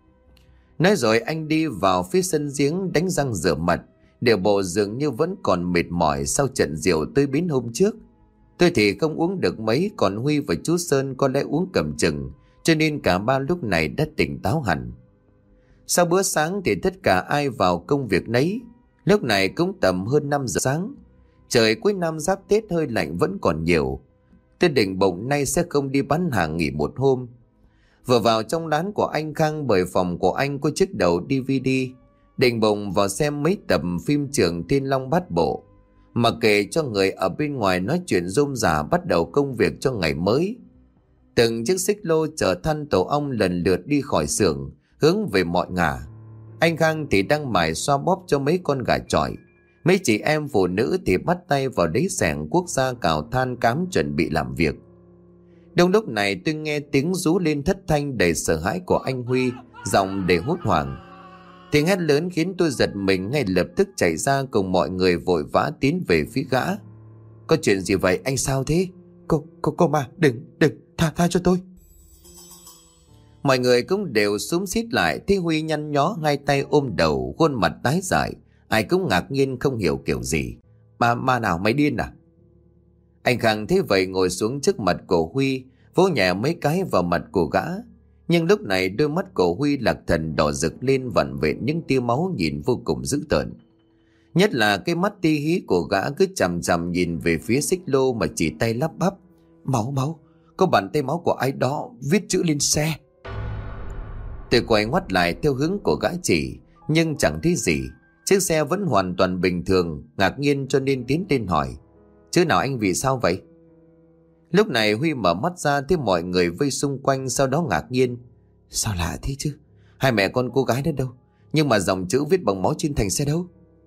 Nói rồi anh đi vào phía sân giếng đánh răng rửa mặt, điều bộ dường như vẫn còn mệt mỏi sau trận rượu tới bến hôm trước. Tôi thì không uống được mấy, còn Huy và chú Sơn có lẽ uống cầm chừng, cho nên cả ba lúc này đã tỉnh táo hẳn. Sau bữa sáng thì tất cả ai vào công việc nấy. Lúc này cũng tầm hơn năm giờ sáng. Trời cuối năm giáp Tết hơi lạnh vẫn còn nhiều. Tôi định bụng nay sẽ không đi bán hàng nghỉ một hôm. Vừa vào trong lán của anh Khang, bởi phòng của anh có chiếc đầu đê vê đê, định bụng vào xem mấy tập phim Trường Thiên Long Bát Bộ, mà kể cho người ở bên ngoài nói chuyện rôm rả bắt đầu công việc cho ngày mới. Từng chiếc xích lô chở than tổ ong lần lượt đi khỏi xưởng, hướng về mọi ngả. Anh Khang thì đang mải xoa bóp cho mấy con gà chọi. Mấy chị em phụ nữ thì bắt tay vào đáy xẻng quốc gia cào than cám chuẩn bị làm việc. Đông lúc này tôi nghe tiếng rú lên thất thanh đầy sợ hãi của anh Huy, giọng đầy hốt hoảng. Tiếng hét lớn khiến tôi giật mình, ngay lập tức chạy ra cùng mọi người vội vã tiến về phía gã. Có chuyện gì vậy anh, sao thế? Cô, cô, cô mà, đừng, đừng, tha, tha cho tôi. Mọi người cũng đều xúm xít lại, thấy Huy nhăn nhó hai tay ôm đầu, khuôn mặt tái dại. Ai cũng ngạc nhiên không hiểu kiểu gì. Ma, ma nào mày điên à? Anh Khang thấy vậy ngồi xuống trước mặt của Huy, vỗ nhẹ mấy cái vào mặt của gã. Nhưng lúc này đôi mắt của Huy lạc thần đỏ rực lên, vặn vẹn những tia máu nhìn vô cùng dữ tợn. Nhất là cái mắt ti hí của gã cứ chằm chằm nhìn về phía xích lô mà chỉ tay lắp bắp. Máu máu, có bàn tay máu của ai đó viết chữ lên xe. Tôi quay ngoắt lại theo hướng của gã chỉ, nhưng chẳng thấy gì. Chiếc xe vẫn hoàn toàn bình thường. Ngạc nhiên cho nên tiến lên hỏi, chữ nào anh vì sao vậy? Lúc này Huy mở mắt ra thấy mọi người vây xung quanh, sau đó ngạc nhiên. Sao lạ thế chứ? Hai mẹ con cô gái đó đâu? Nhưng mà dòng chữ viết bằng máu trên thành xe đâu?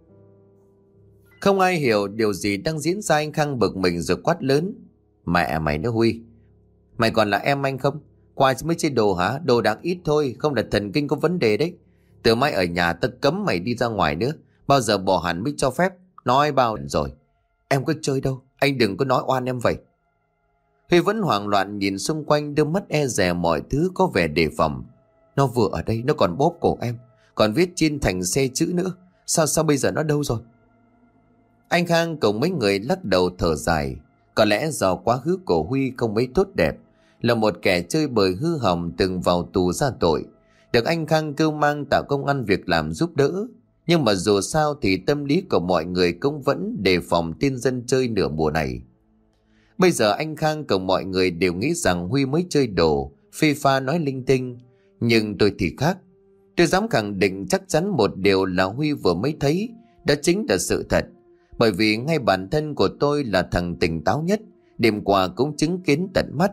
Không ai hiểu điều gì đang diễn ra. Anh Khang bực mình rồi quát lớn. Mẹ mày nữa Huy, mày còn là em anh không? Qua mới chơi đồ hả? Đồ đáng ít thôi, không là thần kinh có vấn đề đấy. Từ mai ở nhà tao cấm mày đi ra ngoài nữa. Bao giờ bỏ hẳn mới cho phép. Nói bao rồi. Em có chơi đâu, anh đừng có nói oan em vậy. Huy vẫn hoảng loạn nhìn xung quanh, đôi mắt e dè mọi thứ, có vẻ đề phòng. Nó vừa ở đây, nó còn bóp cổ em, còn viết trên thành xe chữ nữa. Sao sao bây giờ nó đâu rồi? Anh Khang cùng mấy người lắc đầu thở dài. Có lẽ do quá khứ của Huy không mấy tốt đẹp, là một kẻ chơi bời hư hỏng từng vào tù ra tội, được anh Khang kêu mang tạo công ăn việc làm giúp đỡ. Nhưng mà dù sao thì tâm lý của mọi người cũng vẫn đề phòng tên dân chơi nửa mùa này. Bây giờ anh Khang cùng mọi người đều nghĩ rằng Huy mới chơi đồ, phê pha nói linh tinh. Nhưng tôi thì khác. Tôi dám khẳng định chắc chắn một điều là Huy vừa mới thấy, đó chính là sự thật. Bởi vì ngay bản thân của tôi là thằng tỉnh táo nhất, đêm qua cũng chứng kiến tận mắt.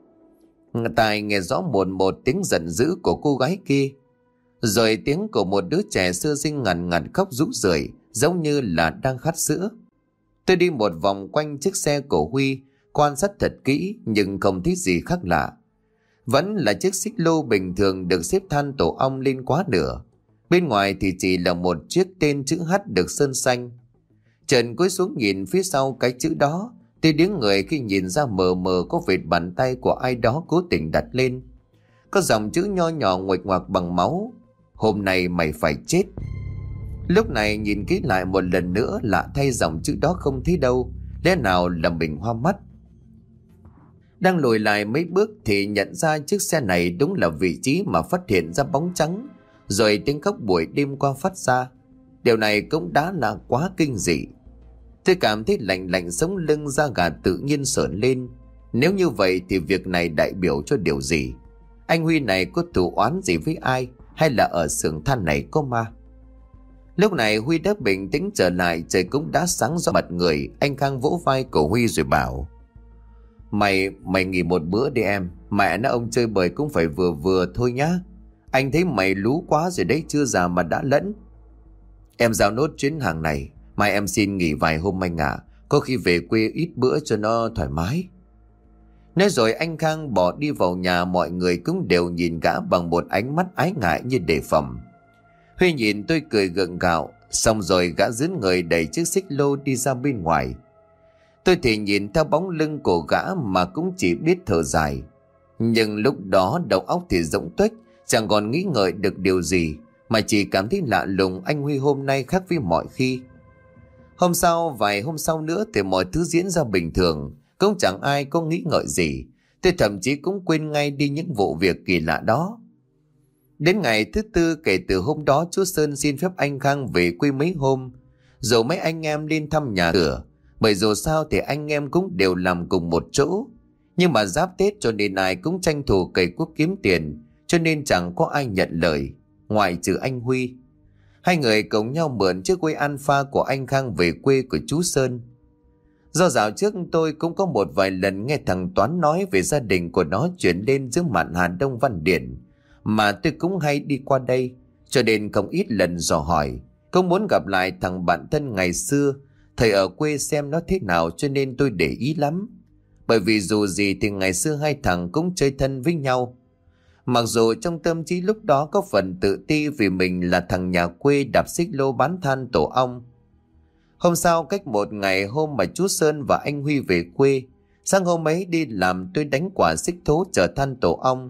Tai nghe rõ một một tiếng giận dữ của cô gái kia, rồi tiếng của một đứa trẻ sơ sinh ngằn ngặt khóc rũ rượi, giống như là đang khát sữa. Tôi đi một vòng quanh chiếc xe của Huy, quan sát thật kỹ nhưng không thấy gì khác lạ. Vẫn là chiếc xích lô bình thường được xếp than tổ ong lên quá nửa. Bên ngoài thì chỉ là một chiếc tên chữ H được sơn xanh. Trần cúi xuống nhìn phía sau cái chữ đó, tôi điếng người khi nhìn ra mờ mờ có vệt bàn tay của ai đó cố tình đặt lên. Có dòng chữ nho nhỏ nguệch ngoạc bằng máu. Hôm nay mày phải chết. Lúc này nhìn kỹ lại một lần nữa, lạ thay dòng chữ đó không thấy đâu. Lẽ nào là mình hoa mắt? Đang lùi lại mấy bước thì nhận ra chiếc xe này đúng là vị trí mà phát hiện ra bóng trắng, rồi tiếng khóc buổi đêm qua phát ra. Điều này cũng đã là quá kinh dị. Tôi cảm thấy lạnh lạnh sống lưng, da gà tự nhiên sởn lên. Nếu như vậy thì việc này đại biểu cho điều gì? Anh Huy này có thù oán gì với ai, hay là ở xưởng than này có ma? Lúc này Huy đã bình tĩnh trở lại, trời cũng đã sáng rõ mặt người. Anh Khang vỗ vai của Huy rồi bảo, Mày, mày nghỉ một bữa đi em. Mẹ nó ông chơi bời cũng phải vừa vừa thôi nhá. Anh thấy mày lú quá rồi đấy, chưa già mà đã lẫn. Em giao nốt chuyến hàng này, mai em xin nghỉ vài hôm anh ạ. À. Có khi về quê ít bữa cho nó thoải mái. Nói rồi anh Khang bỏ đi vào nhà. Mọi người cũng đều nhìn gã bằng một ánh mắt ái ngại như đề phòng. Huy nhìn tôi cười gượng gạo, xong rồi gã dướn người đẩy chiếc xích lô đi ra bên ngoài. Tôi thì nhìn theo bóng lưng của gã mà cũng chỉ biết thở dài. Nhưng lúc đó đầu óc thì rỗng tuếch, chẳng còn nghĩ ngợi được điều gì, mà chỉ cảm thấy lạ lùng anh Huy hôm nay khác với mọi khi. Hôm sau, vài hôm sau nữa thì mọi thứ diễn ra bình thường, cũng chẳng ai có nghĩ ngợi gì. Tôi thậm chí cũng quên ngay đi những vụ việc kỳ lạ đó. Đến ngày thứ tư kể từ hôm đó, chú Sơn xin phép anh Khang về quê mấy hôm, rồi mấy anh em lên thăm nhà cửa. Bởi dù sao thì anh em cũng đều làm cùng một chỗ. Nhưng mà giáp Tết cho nên ai cũng tranh thủ cày cuốc kiếm tiền, cho nên chẳng có ai nhận lời, ngoại trừ anh Huy. Hai người cùng nhau mượn chiếc quê Alpha của anh Khang về quê của chú Sơn. Do dạo trước tôi cũng có một vài lần nghe thằng Toán nói về gia đình của nó chuyển lên giữa mạn Hà Đông Văn Điển, mà tôi cũng hay đi qua đây, cho nên không ít lần dò hỏi, không muốn gặp lại thằng bạn thân ngày xưa, thầy ở quê xem nó thế nào, cho nên tôi để ý lắm. Bởi vì dù gì thì ngày xưa hai thằng cũng chơi thân với nhau. Mặc dù trong tâm trí lúc đó có phần tự ti vì mình là thằng nhà quê đạp xích lô bán than tổ ong. Hôm sau, cách một ngày hôm mà chú Sơn và anh Huy về quê, sang hôm ấy đi làm tôi đánh quả xích thố chở than tổ ong,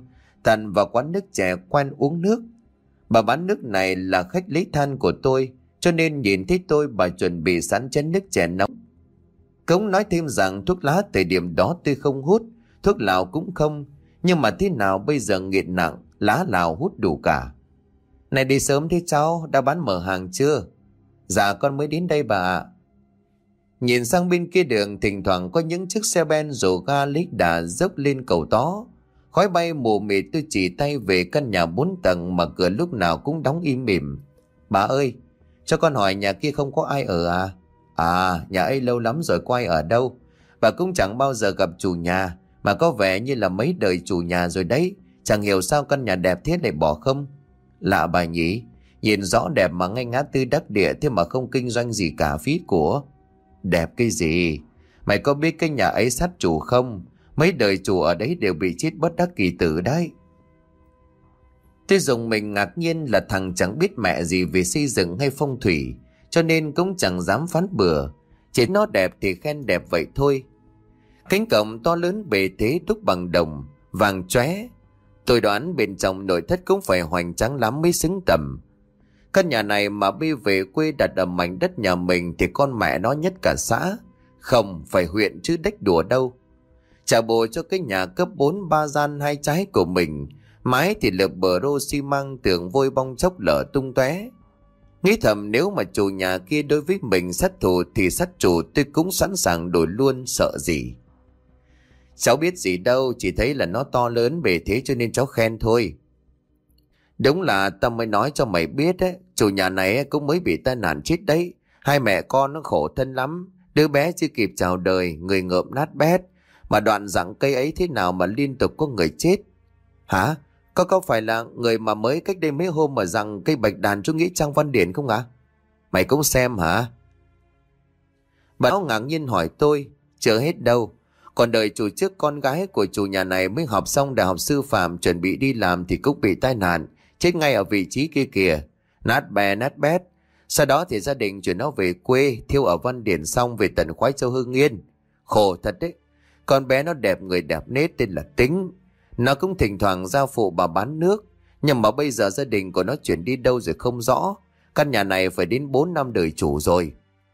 Tần vào quán nước chè quen uống nước. Bà bán nước này là khách lấy than của tôi, cho nên nhìn thấy tôi bà chuẩn bị sẵn chén nước chè nóng. Cống nói thêm rằng thuốc lá thời điểm đó tôi không hút, thuốc lào cũng không, nhưng mà thế nào bây giờ nghiện nặng, lá lào hút đủ cả. Này đi sớm thế cháu, đã bán mở hàng chưa? Dạ con mới đến đây bà ạ. Nhìn sang bên kia đường thỉnh thoảng có những chiếc xe ben rồ ga lít đà dốc lên cầu tó. Khói bay mù mịt, tôi chỉ tay về căn nhà bốn tầng mà cửa lúc nào cũng đóng im mỉm. Bà ơi, cho con hỏi nhà kia không có ai ở à? À, nhà ấy lâu lắm rồi quay ở đâu? Bà cũng chẳng bao giờ gặp chủ nhà, mà có vẻ như là mấy đời chủ nhà rồi đấy. Chẳng hiểu sao căn nhà đẹp thế lại bỏ không? Lạ bà nhỉ, nhìn rõ đẹp mà ngay ngã tư đắc địa thế mà không kinh doanh gì cả, phí của. Đẹp cái gì? Mày có biết cái nhà ấy sát chủ không? Mấy đời chủ ở đấy đều bị chết bất đắc kỳ tử đấy. Tôi dùng mình ngạc nhiên là thằng chẳng biết mẹ gì về xây dựng hay phong thủy, cho nên cũng chẳng dám phán bừa. Chỉ nó đẹp thì khen đẹp vậy thôi. Cánh cổng to lớn bề thế đúc bằng đồng, vàng chóe. Tôi đoán bên trong nội thất cũng phải hoành tráng lắm mới xứng tầm. Căn nhà này mà đi về quê đặt ở mảnh đất nhà mình thì con mẹ nó nhất cả xã. Không phải huyện chứ đếch đùa đâu. Trả bù cho cái nhà cấp bốn ba gian hai trái của mình, mái thì lợp bờ rô xi măng, tường vôi bong chóc lở tung tóe. Nghĩ thầm nếu mà chủ nhà kia đối với mình sát thủ thì sát chủ tôi cũng sẵn sàng đổi luôn, sợ gì. Cháu biết gì đâu, chỉ thấy là nó to lớn bề thế cho nên cháu khen thôi. Đúng là tao mới nói cho mày biết ấy, chủ nhà này cũng mới bị tai nạn chết đấy. Hai mẹ con nó khổ thân lắm, đứa bé chưa kịp chào đời, người ngợm nát bét. Mà đoạn dặng cây ấy thế nào mà liên tục có người chết? Hả? Có có phải là người mà mới cách đây mấy hôm mà rằng cây bạch đàn chú nghĩ Trang Văn Điển không ạ? À? Mày cũng xem hả? Bà áo ngạc nhiên hỏi tôi. Chưa hết đâu. Còn đời chủ trước con gái của chủ nhà này mới học xong đại học sư phạm chuẩn bị đi làm thì cũng bị tai nạn, chết ngay ở vị trí kia kìa. Nát bè nát bét. Sau đó thì gia đình chuyển nó về quê, thiêu ở Văn Điển xong về tận Khoái Châu Hưng Yên. Khổ thật đấy. Con bé nó đẹp người đẹp nết tên là Tính. Nó cũng thỉnh thoảng giao phụ bà bán nước. Nhưng mà bây giờ gia đình của nó chuyển đi đâu rồi không rõ. Căn nhà này phải đến bốn năm đời chủ rồi.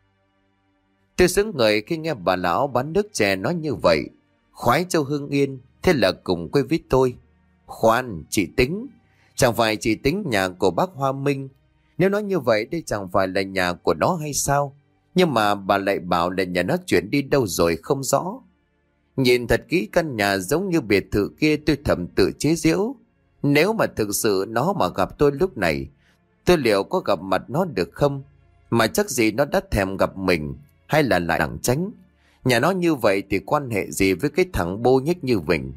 Tôi sững người khi nghe bà lão bán nước chè nói như vậy. Khoái Châu Hưng Yên, thế là cùng quê với tôi. Khoan, chị Tính. Chẳng phải chị Tính nhà của bác Hoa Minh. Nếu nói như vậy đây chẳng phải là nhà của nó hay sao? Nhưng mà bà lại bảo là nhà nó chuyển đi đâu rồi không rõ. Nhìn thật kỹ căn nhà giống như biệt thự kia, tôi thầm tự chế giễu. Nếu mà thực sự nó mà gặp tôi lúc này, tôi liệu có gặp mặt nó được không? Mà chắc gì nó đã thèm gặp mình, hay là lại đằng tránh. Nhà nó như vậy thì quan hệ gì với cái thằng bô nhích như Vinh?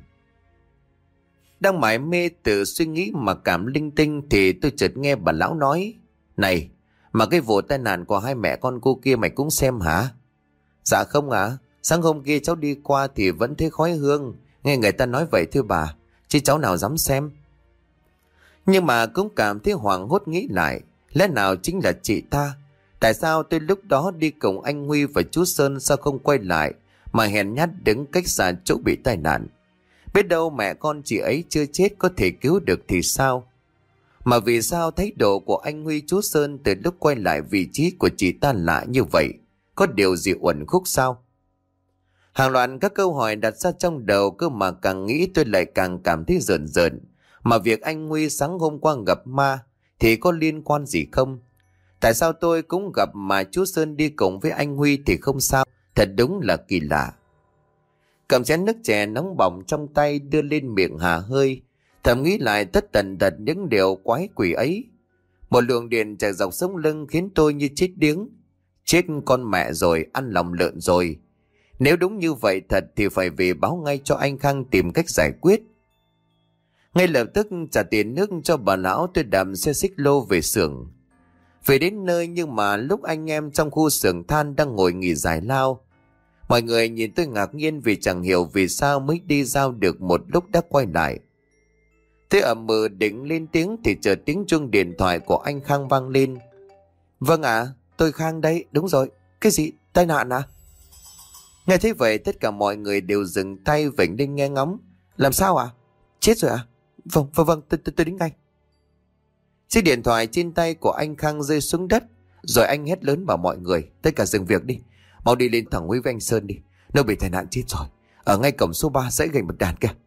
Đang mải mê tự suy nghĩ mà cảm linh tinh thì tôi chợt nghe bà lão nói. Này, mà cái vụ tai nạn của hai mẹ con cô kia mày cũng xem hả? Dạ không ạ. À? Sáng hôm kia cháu đi qua thì vẫn thấy khói hương. Nghe người ta nói vậy thôi bà, chứ cháu nào dám xem. Nhưng mà cũng cảm thấy hoảng hốt nghĩ lại. Lẽ nào chính là chị ta? Tại sao tôi lúc đó đi cùng anh Huy và chú Sơn sao không quay lại mà hèn nhát đứng cách xa chỗ bị tai nạn? Biết đâu mẹ con chị ấy chưa chết có thể cứu được thì sao? Mà vì sao thái độ của anh Huy chú Sơn từ lúc quay lại vị trí của chị ta lạ như vậy? Có điều gì uẩn khúc sao? Hàng loạt các câu hỏi đặt ra trong đầu, cơ mà càng nghĩ tôi lại càng cảm thấy rợn rợn. Mà việc anh Huy sáng hôm qua gặp ma thì có liên quan gì không? Tại sao tôi cũng gặp mà chú Sơn đi cùng với anh Huy thì không sao? Thật đúng là kỳ lạ. Cầm chén nước chè nóng bỏng trong tay đưa lên miệng hà hơi, thầm nghĩ lại tất tần tật những điều quái quỷ ấy. Một luồng điện chạy dọc sống lưng khiến tôi như chết điếng. Chết con mẹ rồi, ăn lòng lợn rồi. Nếu đúng như vậy thật thì phải về báo ngay cho anh Khang tìm cách giải quyết. Ngay lập tức trả tiền nước cho bà lão, tôi đạp xe xích lô về xưởng. Về đến nơi nhưng mà lúc anh em trong khu xưởng than đang ngồi nghỉ giải lao. Mọi người nhìn tôi ngạc nhiên vì chẳng hiểu vì sao mới đi giao được một lúc đã quay lại. Tôi ậm ừ định lên tiếng thì chợt tiếng chuông điện thoại của anh Khang vang lên. Vâng ạ, à, tôi Khang đây, đúng rồi. Cái gì, tai nạn à? Nghe thấy vậy tất cả mọi người đều dừng tay vểnh lên nghe ngóng. Làm sao ạ? À? Chết rồi à? Vâng, vâng, vâng, tôi, tôi, tôi đến ngay. Chiếc điện thoại trên tay của anh Khang rơi xuống đất, rồi anh hét lớn bảo mọi người tất cả dừng việc đi, mau đi lên thẳng Huy với anh Sơn đi, nó bị tai nạn chết rồi, ở ngay cổng số ba dãy gành bật đàn kìa.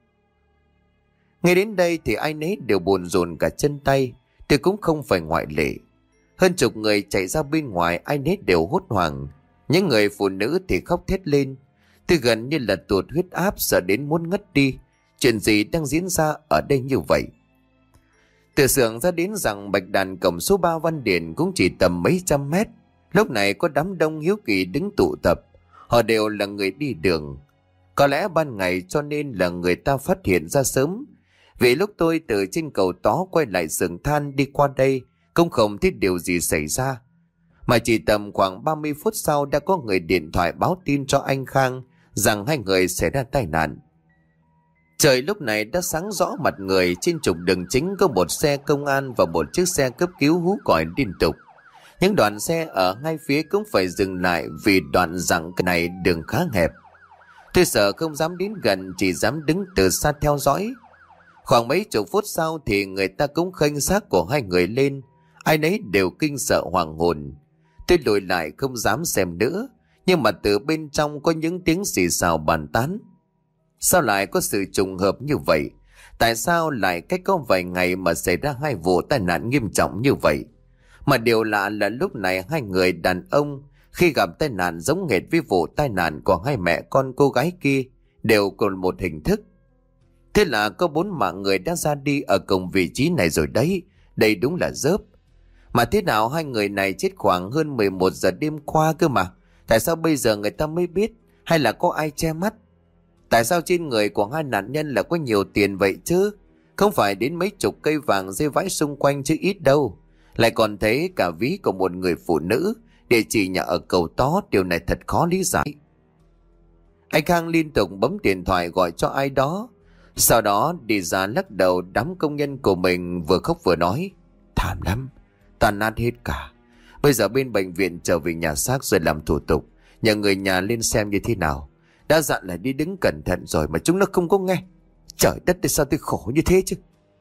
Ngay đến đây thì ai nấy đều buồn rộn cả chân tay, tôi cũng không phải ngoại lệ. Hơn chục người chạy ra bên ngoài, ai nấy đều hốt hoảng. Những người phụ nữ thì khóc thét lên. Tôi gần như là tụt huyết áp, sợ đến muốn ngất đi. Chuyện gì đang diễn ra ở đây như vậy? Từ xưởng ra đến rằng bạch đàn cổng số ba Văn Điển cũng chỉ tầm mấy trăm mét. Lúc này có đám đông hiếu kỳ đứng tụ tập. Họ đều là người đi đường. Có lẽ ban ngày cho nên là người ta phát hiện ra sớm. Vì lúc tôi từ trên cầu tó quay lại xưởng than đi qua đây, cũng không thấy điều gì xảy ra. Mà chỉ tầm khoảng ba mươi phút sau đã có người điện thoại báo tin cho anh Khang rằng hai người xảy ra tai nạn. Trời lúc này đã sáng rõ mặt người. Trên trục đường chính có một xe công an và một chiếc xe cấp cứu hú còi liên tục. Những đoàn xe ở hai phía cũng phải dừng lại vì đoạn dặn này đường khá hẹp. Tôi sợ không dám đến gần, chỉ dám đứng từ xa theo dõi. Khoảng mấy chục phút sau thì người ta cũng khênh xác của hai người lên. Ai nấy đều kinh sợ hoàng hồn. Tôi lùi lại không dám xem nữa. Nhưng mà từ bên trong có những tiếng xì xào bàn tán. Sao lại có sự trùng hợp như vậy? Tại sao lại cách có vài ngày mà xảy ra hai vụ tai nạn nghiêm trọng như vậy? Mà điều lạ là lúc này hai người đàn ông khi gặp tai nạn giống hệt với vụ tai nạn của hai mẹ con cô gái kia, đều cùng một hình thức. Thế là có bốn mạng người đã ra đi ở cùng vị trí này rồi đấy. Đây đúng là dớp. Mà thế nào hai người này chết khoảng hơn mười một giờ đêm qua cơ mà? Tại sao bây giờ người ta mới biết? Hay là có ai che mắt? Tại sao trên người của hai nạn nhân là có nhiều tiền vậy chứ? Không phải đến mấy chục cây vàng rơi vãi xung quanh chứ ít đâu. Lại còn thấy cả ví của một người phụ nữ, địa chỉ nhà ở Cầu Tó. Điều này thật khó lý giải. Anh Khang liên tục bấm điện thoại gọi cho ai đó. Sau đó đi ra lắc đầu. Đám công nhân của mình vừa khóc vừa nói: thảm lắm, tàn nát hết cả. Bây giờ bên bệnh viện trở về nhà xác rồi làm thủ tục, nhờ người nhà lên xem như thế nào. Đã dặn là đi đứng cẩn thận rồi mà chúng nó không có nghe. Trời đất, tại sao tôi khổ như thế chứ?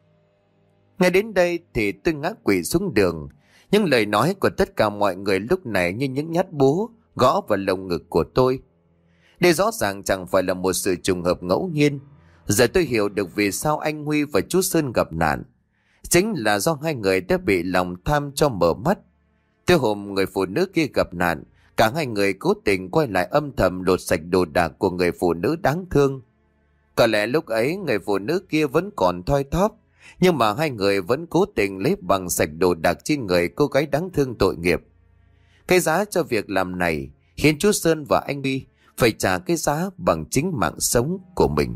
Ngay đến đây thì tôi ngã quỵ xuống đường. Những lời nói của tất cả mọi người lúc này như những nhát búa gõ vào lồng ngực của tôi. Đây rõ ràng chẳng phải là một sự trùng hợp ngẫu nhiên. Giờ tôi hiểu được vì sao anh Huy và chú Sơn gặp nạn. Chính là do hai người đã bị lòng tham cho mở mắt. Từ hôm người phụ nữ kia gặp nạn, cả hai người cố tình quay lại âm thầm lột sạch đồ đạc của người phụ nữ đáng thương. Có lẽ lúc ấy người phụ nữ kia vẫn còn thoi thóp, nhưng mà hai người vẫn cố tình lấy bằng sạch đồ đạc trên người cô gái đáng thương tội nghiệp. Cái giá cho việc làm này khiến chú Sơn và anh Huy phải trả cái giá bằng chính mạng sống của mình.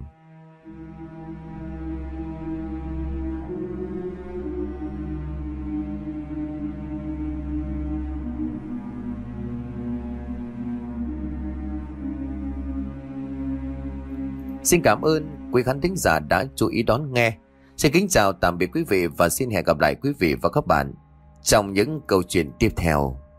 Xin cảm ơn quý khán thính giả đã chú ý đón nghe. Xin kính chào tạm biệt quý vị và xin hẹn gặp lại quý vị và các bạn trong những câu chuyện tiếp theo.